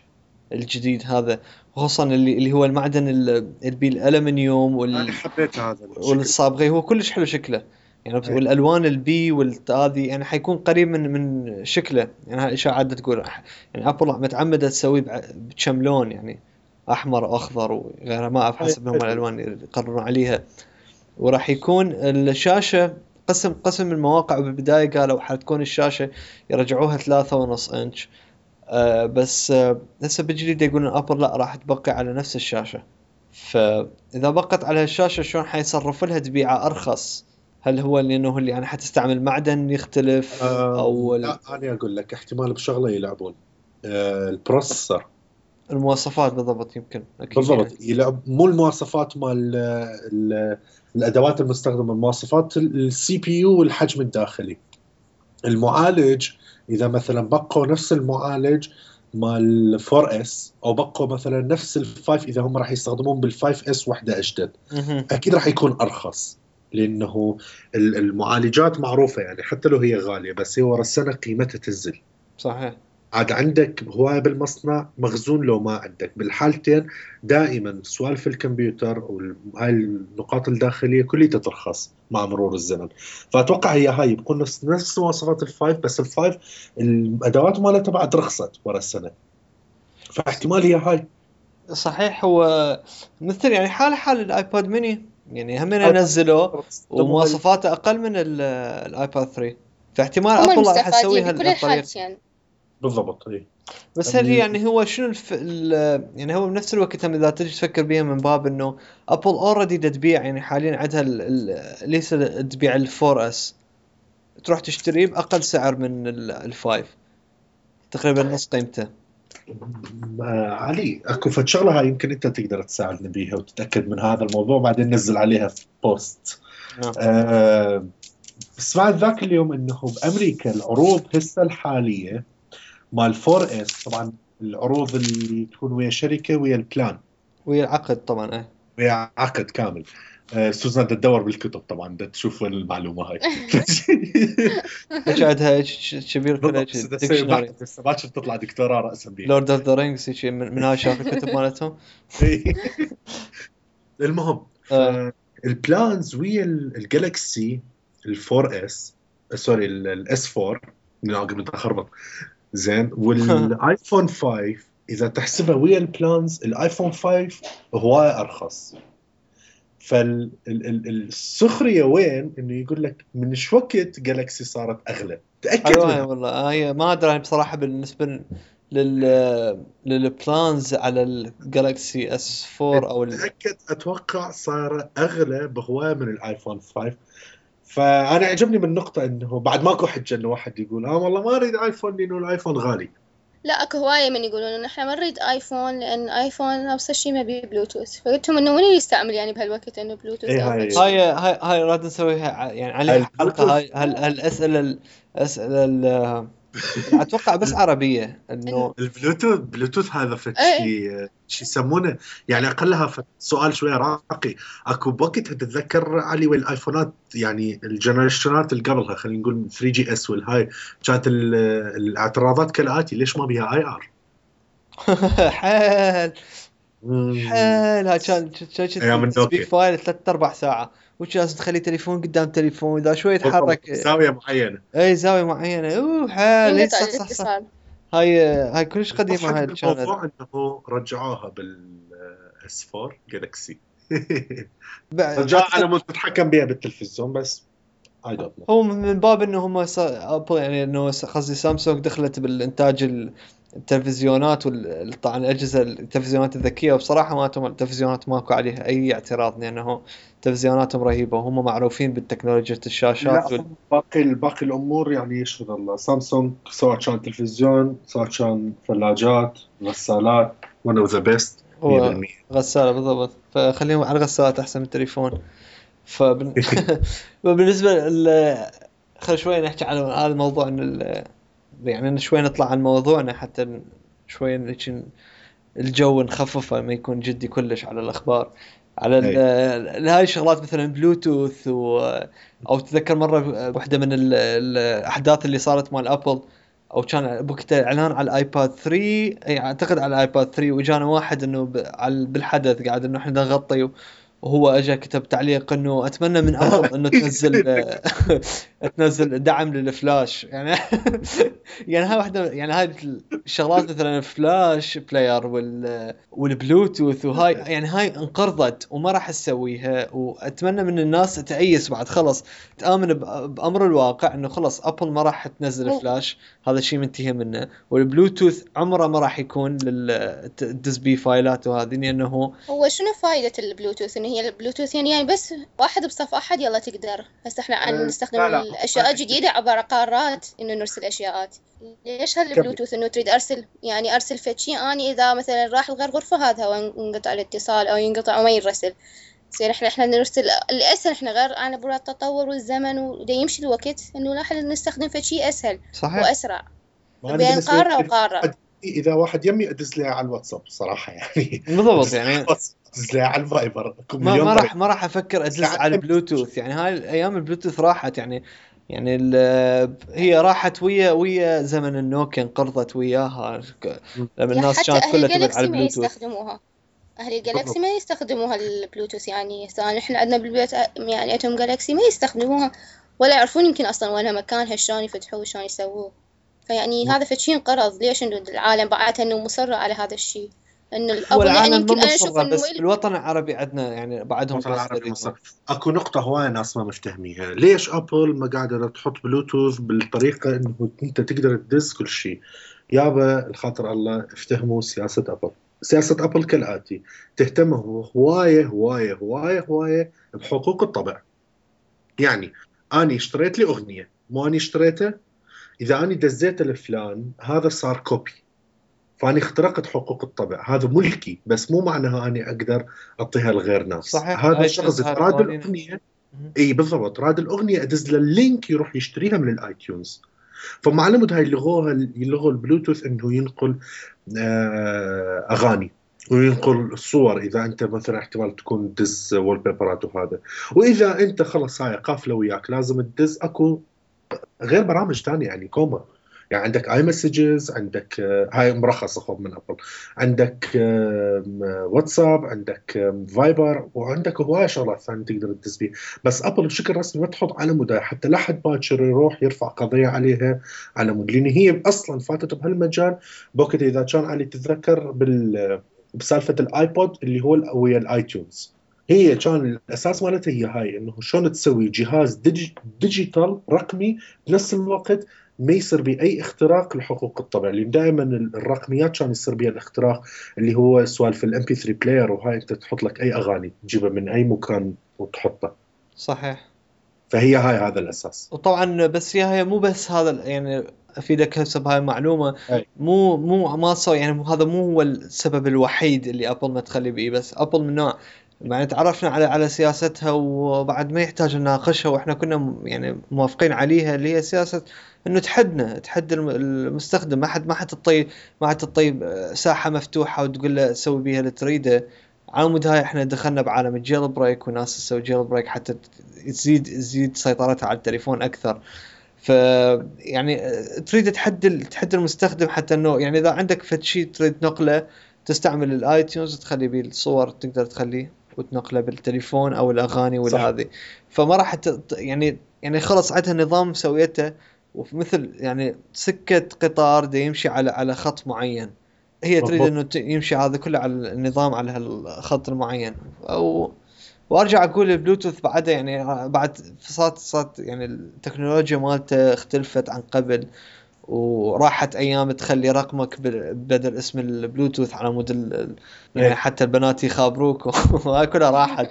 الجديد هذا، خصوصا اللي اللي هو المعدن ال- اللي الالمنيوم انا وال حبيت هذا الشكل. والصابغي، هو كلش حلو شكله يعني. أي. والالوان البي والهذه يعني حيكون قريب من من شكله يعني. هاي الاشاعات تقول يعني ابل متعمده تسويه بع- بكم لون يعني، احمر واخضر وغيرها، ما اعرف حسب هم أي. الالوان اللي يقررون عليها. وراح يكون الشاشه قسم قسم المواقع بالبدايه قالوا حتكون الشاشه يرجعوها ثلاثة ونص انش. آه بس آه هسه بالجديد يقولون ابل لا راح تبقي على نفس الشاشه. فاذا بقت على الشاشه شلون حيصرف لها تبيعه ارخص؟ هل هو لانه اللي يعني حتستعمل معدن يختلف او أم، لا انا اقول لك احتمال بشغله يلعبون أه البروسيسور. المواصفات بالضبط؟ يمكن اكيد بالضبط يعني. يلعب مو المواصفات مال ال- الادوات المستخدمه، المواصفات السي بي يو والحجم الداخلي. المعالج اذا مثلا بقوا نفس المعالج مال فور اس او بقوا مثلا نفس الفايف، اذا هم راح يستخدمون بالفايف اس وحده اجدد مهم. اكيد راح يكون ارخص، لانه ال- المعالجات معروفه يعني حتى لو هي غاليه بس هي ورا السنه قيمتها تنزل. صحيح. عاد عندك هواية بالمصنع مخزون لو ما عندك، بالحالتين دائما سوالف الكمبيوتر وهاي النقاط الداخلية كلها تترخص مع مرور الزمن. فأتوقع هي هاي بكون نفس نفس مواصفات الفايف، بس الفايف الأدوات مالتها بعد رخصت ورا السنة، فاحتمال هي هاي. صحيح. هو مثل يعني حال حال الايباد ميني يعني، هم هاي نزلوه استخدموا هاي- ومواصفاته اقل من ال- الايباد ثري، فاحتمال هم ابل راح المستفادين تسويها بكل هالطريقه. الحالتين. بالضبط هي. بس هل هي يعني هو شنو الف... ال... يعني هو بنفس الوقت هم اذا تجي تفكر بيها من باب انه ابل اوريدي تبيع يعني حاليا عندها ال... ال... ليس تبيع الفور اس، تروح تشتريه باقل سعر من ال- الفايف، تقريبا نص قيمته. آه، علي اكو فد شغله هاي يمكن انت تقدر تساعدني بيها وتتاكد من هذا الموضوع بعدين ننزل عليها في بوست. نعم. آه، سمعت ذاك اليوم انه بامريكا العروض هسه الحاليه مال فور اس، طبعا العروض اللي تكون ويا شركه ويا البلان ويا العقد طبعا. ايه ويا عقد كامل. آه، سوزان بدها تدور بالكتب طبعا، بدها تشوف وين المعلومه هاي. هيك عندها كبير كلها بالضبط بس بدها تسوي ديكشنري بحث هسه باكر تطلع دكتوراه راسا بيها. لورد اوف ذا رينجز هيك من, من هاي شاف الكتب مالتهم. المهم آه. فالبلانز ويا الجالكسي الفور اس، سوري الاس فور، من قبل اخربط زين، والايفون فايف اذا تحسبها ويا البلانز الايفون فايف هوايه ارخص. فالسخريه وين؟ انه يقول لك من شو وقت جالكسي صارت اغلى، تاكد ايوه منها. والله هي ما ادري أنا بصراحه بالنسبه لل للبلانز على الجالكسي اس فور او ال... تاكد اتوقع صار اغلى بهوايه من الايفون فايف. فانا عجبني من نقطه انه بعد ماكو حجه انه واحد يقول اه والله ما اريد ايفون لانه الايفون غالي. لا اكو هواية من يقولون ان احنا ما نريد ايفون لان ايفون نفس الشيء ما بيه بلوتوث، فقلت لهم انه من يستعمل يعني بهالوقت انه بلوتوث إيه او هاي- هالشيء. هاي هاي هاي راد نسويها ع- يعني عليها حلقه. هاي هال- هالاسئله الاسئله ال- اتوقع بس عربيه انه البلوتوث بلوتوث هذا فد إيه. شيء شيء يسمونه يعني اقلها فد سؤال شويه راقي. اكو بوقتها تتذكر علي والايفونات يعني الجنريشنات اللي قبلها خلينا نقول ثري جي اس والهاي كانت ال- الاعتراضات كالاتي: ليش ما بيها اي ار؟ حال حال هاي كان أيام سبيك النوكيا. فايل ثلاث اربع ساعه، وش لازم تخلي تليفون قدام تليفون اذا شوي يتحرك زاويه معينه. اي زاويه معينه. اوه حال. إي ينقطع صح صح صح. الاتصال. هاي هاي كلش قديمه الضحك هاي الشانل. بالموضوع انه رجعوها بالاس فور جالكسي. رجعوها على مود تتحكم بها بالتلفزيون بس I don't know. هو من باب انه هم ابل يعني انه قصدي سامسونج دخلت بالانتاج ال- التلفزيونات وال طبعا الاجهزه التلفزيونات الذكيه، وبصراحه ما تم التلفزيونات ماكو عليها اي اعتراض لانه تلفزيوناتهم رهيبه وهم معروفين بالتكنولوجيا الشاشات لا وال... باقي باقي الامور يعني يشهد الله. سامسونج سواء كان تلفزيون سواء كان ثلاجات غسالات one of the best مية هو بالمية. غساله بالضبط، فخليهم على الغسالات احسن من التليفون. فبن... وبالنسبه ل خل شوي نحكي على هذا الموضوع ان ال... يعني شوي نطلع عن موضوعنا حتى ن- شوي نحكي الجو نخففه ما يكون جدي كلش على الاخبار على ال- ال- هاي الشغلات مثلا بلوتوث و... او تذكر مره واحده من ال... الاحداث اللي صارت مال ابل او كان بوقتها اعلان على الايباد ثري، اي اعتقد على الايباد ثري، وجانا واحد انه ب- على بالحدث قاعد انه احنا نغطي، وهو اجى كتب تعليق انه اتمنى من ابل انه تنزل تنزل دعم للفلاش يعني. يعني هاي واحده، يعني هاي الشغلات مثلا الفلاش بلاير وال والبلوتوث وهاي، يعني هاي انقرضت وما راح تسويها، واتمنى من الناس تأيس بعد خلص تآمن ب- بأمر الواقع انه خلص ابل ما راح تنزل هو فلاش، هذا الشيء منتهي منه، والبلوتوث عمره ما راح يكون للدز بي فايلات وهذه، لانه هو شنو فائدة البلوتوث؟ إن هي البلوتوث يعني, يعني بس واحد بصف أحد يلا تقدر. هسه إحنا عن نستخدم لا لا الأشياء الجديدة عبر قارات إنه نرسل أشياءات. ليش كمل. هالبلوتوث إنه تريد أرسل يعني أرسل فد شي أني إذا مثلا راح الغير غرفة هذا وانقطع الاتصال أو ينقطع وما يرسل. زين إحنا إحنا نرسل اللي أسهل. إحنا غير أنا برا التطور والزمن ودا يمشي الوقت إنه راح نستخدم فد شي أسهل صحيح. وأسرع ما أنا بين بالنسبة قارة لي وقارة. إذا واحد يمي أدز لي على الواتساب صراحة يعني بالضبط أدز لي على يعني الواتساب، أدز لي على الفايبر، اكو ما مليون ما راح طريقة. ما راح افكر أدز لي ادز على على أي مسج. البلوتوث، يعني هاي الايام البلوتوث راحت، يعني يعني ال- هي راحت ويا ويا زمن النوكيا، انقرضت وياها ك- م. لما يا الناس حتى كانت أهل كلها تبعد على الجالكسي ما البلوتوث. يستخدموها. أهل الجالكسي بالضبط. ما يستخدموها البلوتوث. يعني هسه إحنا عندنا بالبيت يعني عندهم جالكسي ما يستخدموها ولا يعرفون يمكن أصلا وينها مكانها، شلون يفتحوه شلون يسووه. فيعني هذا فشي انقرض. ليش إنه العالم بعدها إنه مصرة على هذا الشيء إنه هو الأبل يعني العالم ما يمكن أنا أشوف مصرة، إنه بس ويل. بالوطن العربي عندنا يعني بعدهم الوطن العربي مصدرين. مصر اكو نقطة هواية ناس ما مفتهميها، ليش ابل ما قاعدة تحط بلوتوث بالطريقة انه انت تقدر تدز كل شيء؟ يابا الخاطر الله افتهموا سياسة ابل. سياسة ابل كالآتي: تهتم هواية هواية هواية هواية بحقوق الطبع. يعني اني اشتريت لي اغنية، مو اني اشتريتها، اذا اني دزيته لفلان هذا صار كوبي، فاني اخترقت حقوق الطبع، هذا ملكي، بس مو معناها اني اقدر اعطيها لغير ناس. صحيح. هذا هاي الشخص اذا هاي راد القوانين. الاغنيه، اي بالضبط، راد الاغنيه ادز له اللينك يروح يشتريها من الايتونز. فمعلمة هاي لغوها، يلغوا البلوتوث انه ينقل آه، اغاني وينقل الصور، اذا انت مثلا احتمال تكون تدز وول بيبرات وهذا. واذا انت خلص هاي قافله وياك لازم تدز، اكو غير برامج تانية يعني كومر. يعني عندك اي مسجز، عندك آه، هاي مرخص اخذ من ابل، عندك آم، واتساب، عندك آم، فايبر، وعندك هواي شغلات ثانيه تقدر تدز بيها. بس ابل بشكل رسمي ما تحط على مود حتى لا حد باكر يروح يرفع قضيه عليها على مود، لان هي اصلا فاتت بهالمجال بوقت اذا كان علي تتذكر بال بسالفه الايبود اللي هو ال- ويا الايتونز. هي كان الاساس مالتها هي هاي انه شلون تسوي جهاز ديجي ديجيتال رقمي بنفس الوقت ما يصير به اي اختراق لحقوق الطبع، لان دائما الرقميات كان يصير بها الاختراق اللي هو سوالف الام بي ثري بلاير، وهاي انت تحط لك اي اغاني تجيبها من اي مكان وتحطها. صحيح. فهي هاي هذا الاساس. وطبعا بس هي هي مو بس هذا ال- يعني افيدك هسه بهاي المعلومه، اي مو مو ما صار يعني هذا مو هو السبب الوحيد اللي ابل ما تخلي بيه، بس ابل من نوع يعني تعرفنا على على سياستها، وبعد ما يحتاج نناقشها، واحنا كنا م- يعني موافقين عليها، اللي هي سياسه انه تحدنا تحد الم- المستخدم، ما حد ما حد تطي ما حد تطي ساحه مفتوحه وتقول له سوي بيها اللي تريده. على مود هاي احنا دخلنا بعالم الجيل بريك، وناس تسوي جيل بريك حتى تزيد تزيد سيطرتها على التليفون اكثر. ف يعني تريد تحد تحد المستخدم، حتى انه يعني اذا عندك فد شيء تريد نقله، تستعمل الايتونز تخلي بيه الصور، تقدر تخليه وتنقله بالتليفون او الاغاني صح. والهذه. فما راح ت- يعني يعني خلص عندها نظام مسويته، ومثل يعني سكة قطار دا يمشي على على خط معين، هي تريد بالضبط. انه ت- يمشي هذا كله على النظام على هالخط المعين. او وارجع اقول البلوتوث بعده يعني بعد صارت صارت يعني التكنولوجيا مالته اختلفت عن قبل، وراحت ايام تخلي رقمك بال- بدل اسم البلوتوث على مود ال- ال- يعني اي حتى البنات يخابروك وهاي كلها راحت.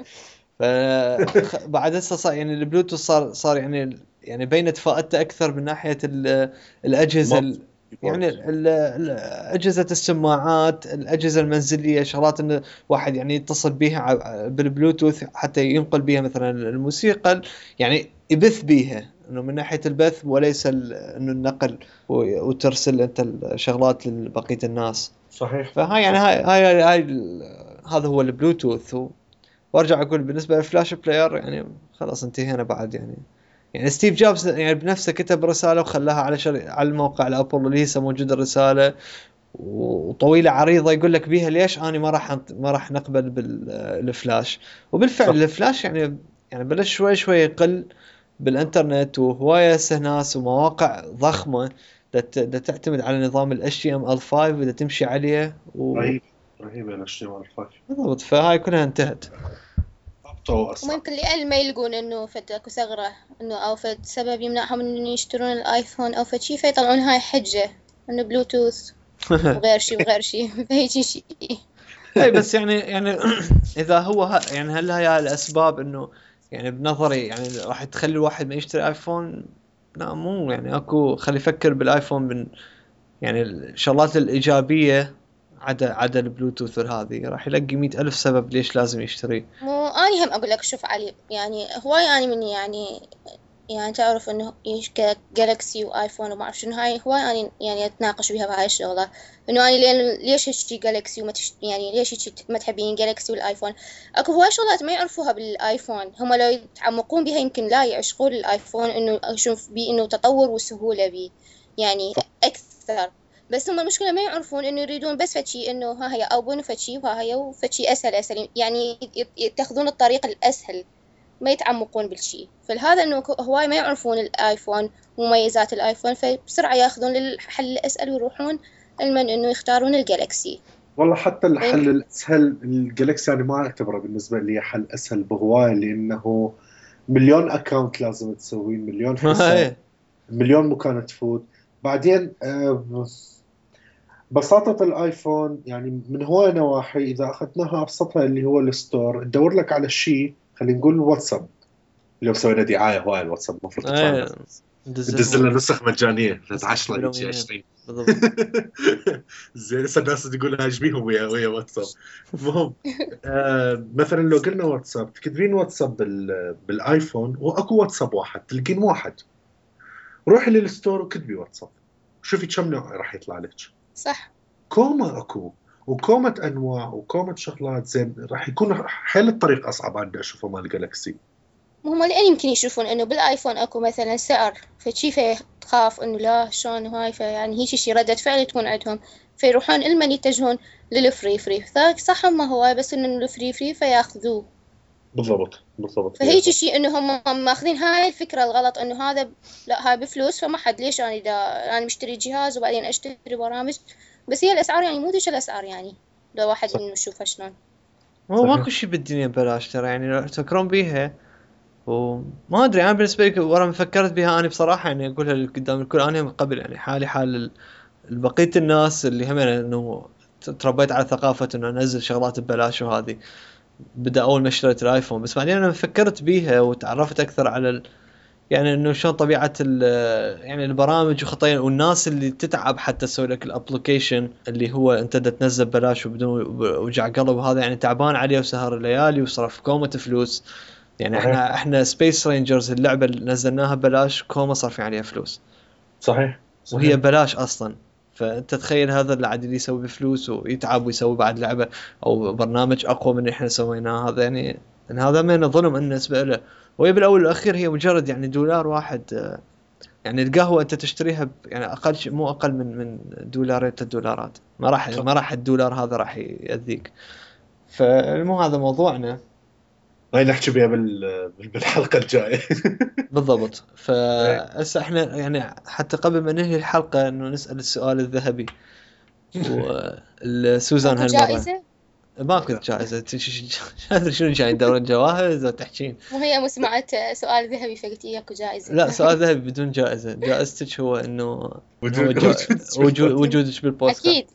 فبعد هسه صار يعني البلوتوث صار صار يعني يعني بينت فائدته اكثر من ناحيه ال- الاجهزه مالت ال- يعني كيبورد. ال- ال- اجهزه السماعات، الاجهزه المنزليه، شغلات انه واحد يعني يتصل بيها ع- بالبلوتوث حتى ينقل بيها مثلا الموسيقى، يعني يبث بيها انه من ناحيه البث وليس ال- انه النقل و- وترسل انت الشغلات لبقيه الناس. صحيح. فهاي يعني صح. هاي هاي, هاي ال- هذا هو البلوتوث. و- وارجع اقول بالنسبه للفلاش بلاير يعني خلاص انتهينا بعد يعني يعني ستيف جوبز يعني بنفسه كتب رسالة وخلاها على شر... على الموقع الأبل اللي هسه موجودة الرسالة وطويلة عريضة يقول لك بيها ليش أنا ما راح ما راح نقبل بالفلاش. وبالفعل صح. الفلاش يعني يعني بلش شوي شوي يقل بالإنترنت، وهواية ناس ومواقع ضخمة دا تعتمد على نظام ال إتش تي إم إل خمسة وإذا تمشي عليه و... رهيب رهيب ال إتش تي إم إل خمسة. بالضبط، فهاي كلها انتهت. وممكن لأن ما يلقون إنه فد أكو ثغرة إنه أو فد سبب يمنعهم إنه يشترون الآيفون أو فد شي، فيطلعون هاي حجة إنه بلوتوث وغير شي وغير شي فهيجي شي. اي بس يعني يعني اذا هو ه... يعني هل هي الاسباب انه يعني بنظري يعني راح تخلي الواحد ما يشتري ايفون؟ لا مو يعني اكو، خلي يفكر بالايفون من يعني الشغلات الايجابيه عدا عدا البلوتوث هذه، راح يلاقي مئة ألف سبب ليش لازم يشتري. مو أنا هم أقول لك شوف علي يعني هواي يعني من يعني يعني تعرف إنه جالكسي وآيفون وما أعرف شنو هاي هواي أنا يعني أتناقش بها بهاي الشغلة إنه أنا لين ليش هالشي جالكسي وما تش يعني ليش هالشي ما تحبين جالكسي والآيفون. أكو هواي شغلات ما يعرفوها بالآيفون، هم لو يتعمقون بها يمكن لا يعشقون الآيفون إنه أشوف بيه إنه تطور وسهولة بيه يعني أكثر. بس هم المشكلة ما يعرفون إنه يريدون بس فتشي إنه ها هي أوبن وفتشي وها هي وفتشي أسهل أسهل يعني يتخذون الطريق الأسهل ما يتعمقون بالشيء. فلهذا إنه هواي ما يعرفون الآيفون مميزات الآيفون فبسرعة يأخذون للحل الأسهل ويروحون المن إنه يختارون الجالكسي. والله حتى الحل الأسهل الجالكسي أنا ما أعتبره بالنسبة لي حل أسهل بهواي، لأنه مليون أكاونت لازم تسوي، مليون حساب، مليون مكان تفوت. بعدين بساطة الآيفون يعني من هواي نواحي إذا أخذناها أبسطها اللي هو الستور، تدور لك على الشيء خلينا نقول واتساب، لو سوينا دعاية هواي الواتساب المفروض تدفع تدزل لنا نسخ مجانية عشرة يجي عشرين زين. هسه الناس تقول هاي بيهم ويا ويا واتساب. المهم آه مثلا لو قلنا واتساب تكتبين واتساب بال بالايفون واكو واتساب واحد تلقين واحد، روحي للستور وكتبي واتساب شوفي كم نوع راح يطلع لك. صح كومة اكو وكومة انواع وكومة شغلات، زين راح يكون حيل الطريق اصعب عندي اشوفه مال جالكسي. هم لأن يمكن يشوفون إنه بالآيفون أكو مثلا سعر فشي تخاف إنه لا شلون هاي فيعني هي شي ردة فعل تكون عندهم فيروحون المن يتجهون للفري فري. صح ما هو بس إنه الفري فري فياخذوه. بالضبط بالضبط. فهيك شيء إنه هم ماخذين هاي الفكرة الغلط إنه هذا لا هاي بفلوس فما حد ليش أنا إذا أنا مشتري جهاز وبعدين أشتري برامج. بس هي الأسعار يعني مو ذيك الأسعار يعني لو واحد إنه يشوفها شلون. هو ماكو شيء بالدنيا ببلاش ترى، يعني تفكرون بيها وما ادري. انا بالنسبه لي ورا ما فكرت بها انا بصراحه يعني اقولها قدام الكل، انا من قبل يعني حالي حال بقيه الناس اللي هم انه تربيت على ثقافه انه انزل شغلات ببلاش، وهذه بدا اول ما اشتريت الايفون. بس بعدين انا فكرت بيها وتعرفت اكثر على ال... يعني انه شلون طبيعه ال... يعني البرامج وخطايا والناس اللي تتعب حتى تسوي لك الابلكيشن اللي هو انت دا تنزل ببلاش وبدون وجع قلب، وهذا يعني تعبان عليه وسهر الليالي وصرف كومه فلوس. يعني صحيح. احنا احنا سبيس رينجرز اللعبه اللي نزلناها ببلاش كوما صرفين عليها فلوس. صحيح. صحيح وهي ببلاش اصلا. فانت تخيل هذا اللي عاد يسوي بفلوس ويتعب ويسوي بعد لعبه او برنامج اقوى من اللي احنا سويناه، هذا يعني ان هذا من ظلم بالنسبه له. وهي بالاول والاخير هي مجرد يعني دولار واحد. يعني القهوه انت تشتريها يعني اقل شيء مو اقل من من دولارين ثلاث دولارات، ما راح ما راح الدولار هذا راح يأذيك. فالمو هذا موضوعنا هاي نحكي بها بال... بالحلقة الجاية. بالضبط. فهسه احنا يعني حتى قبل ما ننهي الحلقة انه نسأل السؤال الذهبي. وسوزان هالمرة جائزة؟ ماكو جائزة. ادري شنو جاي دورة جواهز وتحكين. مو هي مو سمعت سؤال ذهبي فقلتي اكو جائزة؟ لا سؤال ذهبي بدون جائزة. جائزتك هو انه وجود جا... وجود وجودك بالبودكاست. اكيد.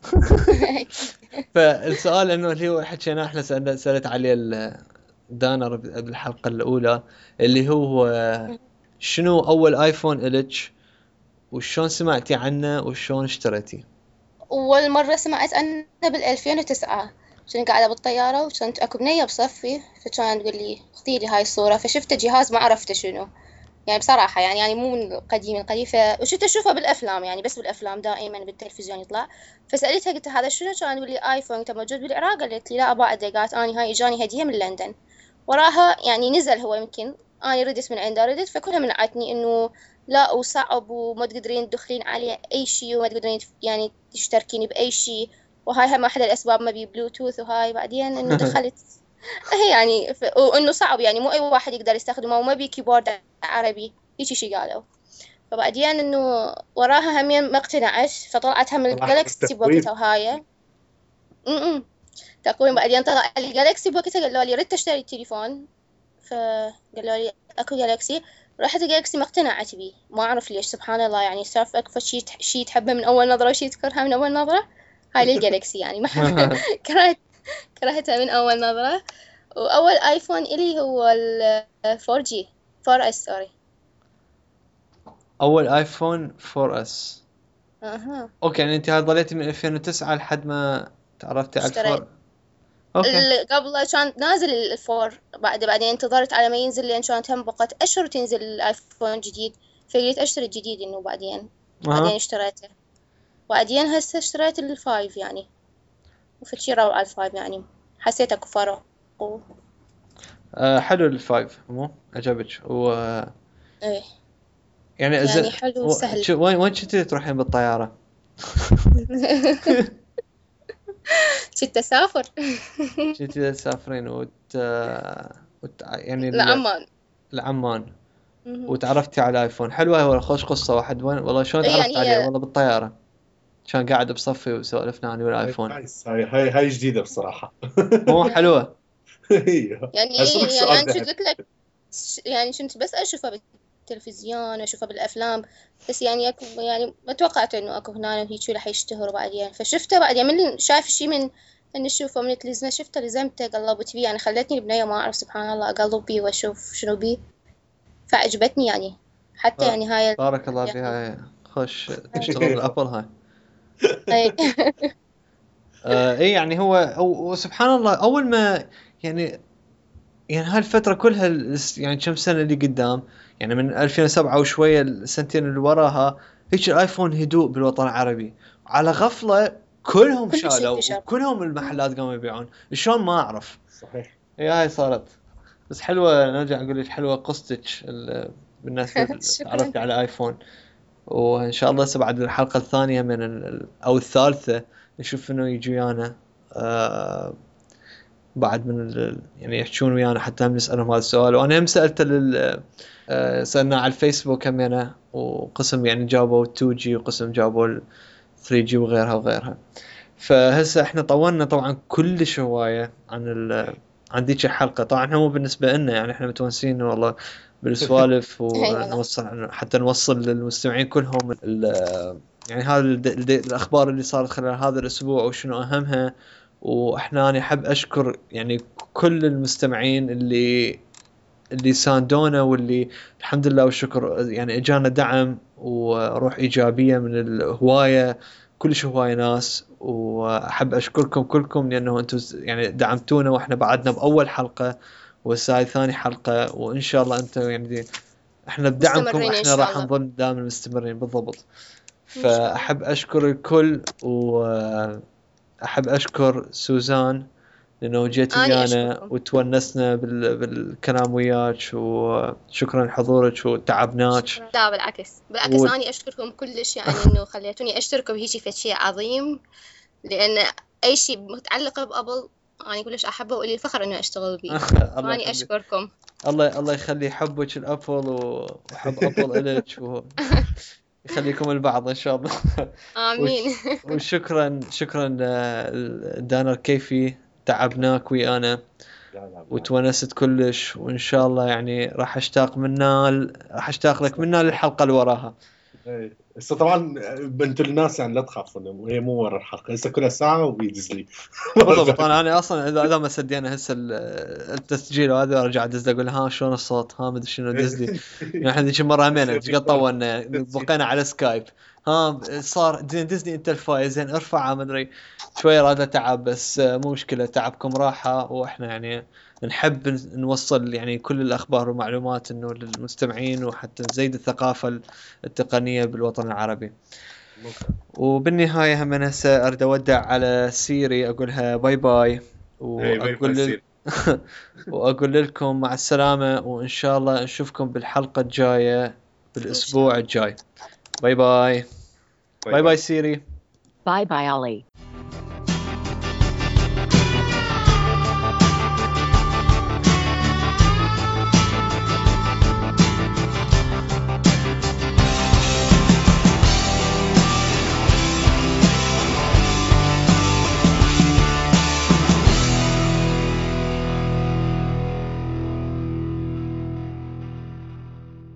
فالسؤال انه اللي هو حكينا احنا سألنا سألت عليه دانر بالحلقة الأولى اللي هو شنو أول آيفون إلك وشون سمعتي عنه وشون اشتريتي؟ أول مرة سمعت عنه بالألفين وتسعة، كنت قاعدة بالطيارة وكنت أكو بنية بصفي فكانت تقول لي خذي لي هاي الصورة، فشفت جهاز ما عرفته شنو يعني بصراحة يعني يعني مو من القديم القديم، وشفت أشوفه بالأفلام يعني بس بالأفلام دائما بالتلفزيون يطلع. فسألتها قلت هذا شنو؟ كان تقول لي آيفون. أنت موجود بالعراق؟ قالت لي لا أبا أدري. قالت أنا هاي إجاني هدية من لندن. وراها يعني نزل هو يمكن أنا ردت من عنده ردت فكلها منعتني إنه لا وصعب وما تقدرين تدخلين عليه أي شيء وما تقدرين يعني تشتركين بأي شيء وهاي هم أحد الأسباب ما بي بلوتوث وهاي بعدين إنه دخلت هي يعني ف... وإنه صعب يعني مو أي واحد يقدر يستخدمه وما بي كيبورد عربي هيك شيء قالوا فبعدين إنه وراها همين ما اقتنعت فطلعت هم الجالكسي بوقتها وهاي امم تقوين بعدين طلع الجالكسي بوقتها قالوا لي ردت اشتري التليفون فقالوا لي اكو جالكسي رحت الجالكسي ما اقتنعت بيه ما اعرف ليش سبحان الله يعني صار اكو شيء شيء تحبه من اول نظره وشيء تكرهه من اول نظره هاي للجالكسي يعني ما حب كرهت كرهتها من اول نظره واول ايفون الي هو ال فور جي فور اس سوري اول ايفون فور اس اها اوكي يعني انت ظليتي من ألفين وتسعة لحد ما تعرفتي على اشتريت الفور. اوكي قبل كان نازل الفور بعد بعدين انتظرت على ما ينزل لين كانت هم بقت اشهر تنزل الايفون الجديد فقلت اشتري الجديد انه بعدين بعدين أه. اشتريته بعدين هسه اشتريت الفايف يعني وفشي روعة الفايف يعني حسيته كفره و... أه حلو الفايف مو عجبك و ايه يعني يعني أز... حلو و... وسهل ش... وين وين كنتي تروحين بالطياره؟ كنت اسافر كنتي تسافرين وت... وت... يعني ل... لعمان لعمان مهم. وتعرفتي على الايفون. حلوه ولا خوش قصه واحد وين والله شلون إيه تعرفت يعني عليه؟ هي والله بالطياره كان قاعد بصفي وسولفنا عن هاي الايفون. نايس. هاي هاي هاي جديدة بصراحة. مو حلوه هي يعني هسألك إيه يعني سؤال أنا كنت ذهبي. قلت لك ش- يعني كنت بس أشوفها بالتلفزيون أشوفها بالأفلام بس يعني أكو يعني ما توقعت إنه أكو هنا وهيك راح يشتهر بعدين فشفته بعدين من شايف شيء من إني أشوفه من التلفزيون شفته لزمته قلبت بيه يعني خلتني البنية ما أعرف سبحان الله أقلب بيه وأشوف شنو بيه فعجبتني يعني حتى يعني هاي بارك الله يعني فيها. خوش تشتغل بالابل هاي. هاي آه ايه يعني هو أو وسبحان الله اول ما يعني يعني هالفتره كلها الس- يعني كم سنه اللي قدام يعني من ألفين وسبعة وشويه السنتين اللي وراها هيك الايفون هدوء بالوطن العربي على غفله كلهم كل شيء شالوا انتشر وكلهم المحلات قاموا يبيعون شلون ما اعرف. صحيح. هي هاي صارت بس حلوه نرجع نقول لك حلوه قصتك ال- بالنسبه شكرا تعرفتي على ايفون وان شاء الله هسه بعد الحلقه الثانيه من ال- او الثالثه نشوف انه يجي ويانا آه بعد من ال... يعني يحجون ويانا حتى هم نسالهم هذا السؤال وانا هم سالته لل آه سالنا على الفيسبوك هم أنا وقسم يعني جاوبوا تو جي وقسم جاوبوا ثري جي وغيرها وغيرها. فهسه احنا طولنا طبعا كلش هوايه عن ال... عن ديك الحلقه طبعا احنا مو بالنسبه لنا يعني احنا متونسين والله بالسوالف هاي والله ونوصل حتى نوصل للمستمعين كلهم ال... يعني هذا ال... ال... الاخبار اللي صارت خلال هذا الاسبوع وشنو اهمها. واحنا انا احب اشكر يعني كل المستمعين اللي اللي ساندونا واللي الحمد لله والشكر يعني اجانا دعم وروح ايجابيه من الهوايه كلش هوايه ناس واحب اشكركم كلكم لانه انتم يعني دعمتونا واحنا بعدنا باول حلقه وهسه ثاني حلقه وان شاء الله انتم يعني احنا بدعمكم مستمرين إن احنا شاء راح الله نظل دائما مستمرين بالضبط. إن شاء الله فاحب اشكر الكل واحب اشكر سوزان لانه جيت أني ويانا أشكركم وتونسنا بال... بالكلام وياك وشكرا لحضورك وتعبناك شكرا لا بالعكس بالعكس و... أني أشكركم كلش يعني إنه خليتوني أشترك بهيجي فد شيء عظيم لأن أي شيء متعلق بأبل أنا كلش أحبه وإلي الفخر إنه أشتغل بيه الله فأني يخليك أشكركم الله الله يخلي حبك الابل وحب ابل الك ويخليكم البعض ان شاء الله. آمين وش... وشكرا شكرا آه، دانا الكيفي تعبناك ويانا لا لا بالعكس. وتونست كلش وان شاء الله يعني راح اشتاق منال راح اشتاق لك منال الحلقه اللي وراها. إيه. هسه طبعا بنت الناس يعني لا تخافون هي مو ورا الحلقة هسه كلها ساعة وبيدز لي. بالضبط انا انا اصلا اذا اذا ما سدينا هسه ال- التسجيل وهذا ارجع ادز اقول ها شلون الصوت ها مدري شنو دز لي يعني احنا ذيك المره همينا ايش قد طولنا بقينا على سكايب ها صار زين دزني انت الفايل زين ارفعه ما ادري شويه راد تعب بس مو مشكله تعبكم راحه واحنا يعني نحب نوصل يعني كل الاخبار والمعلومات انه للمستمعين وحتى نزيد الثقافه التقنيه بالوطن العربي. وبالنهاية هم أنا هسه أريد أودع على سيري أقولها باي باي إيه، باي باي وأقول لل... سيري. واقول لكم مع السلامة، وان شاء الله نشوفكم بالحلقة الجاية بالاسبوع الجاي. باي باي. باي باي سيري. Bye bye, Ollie.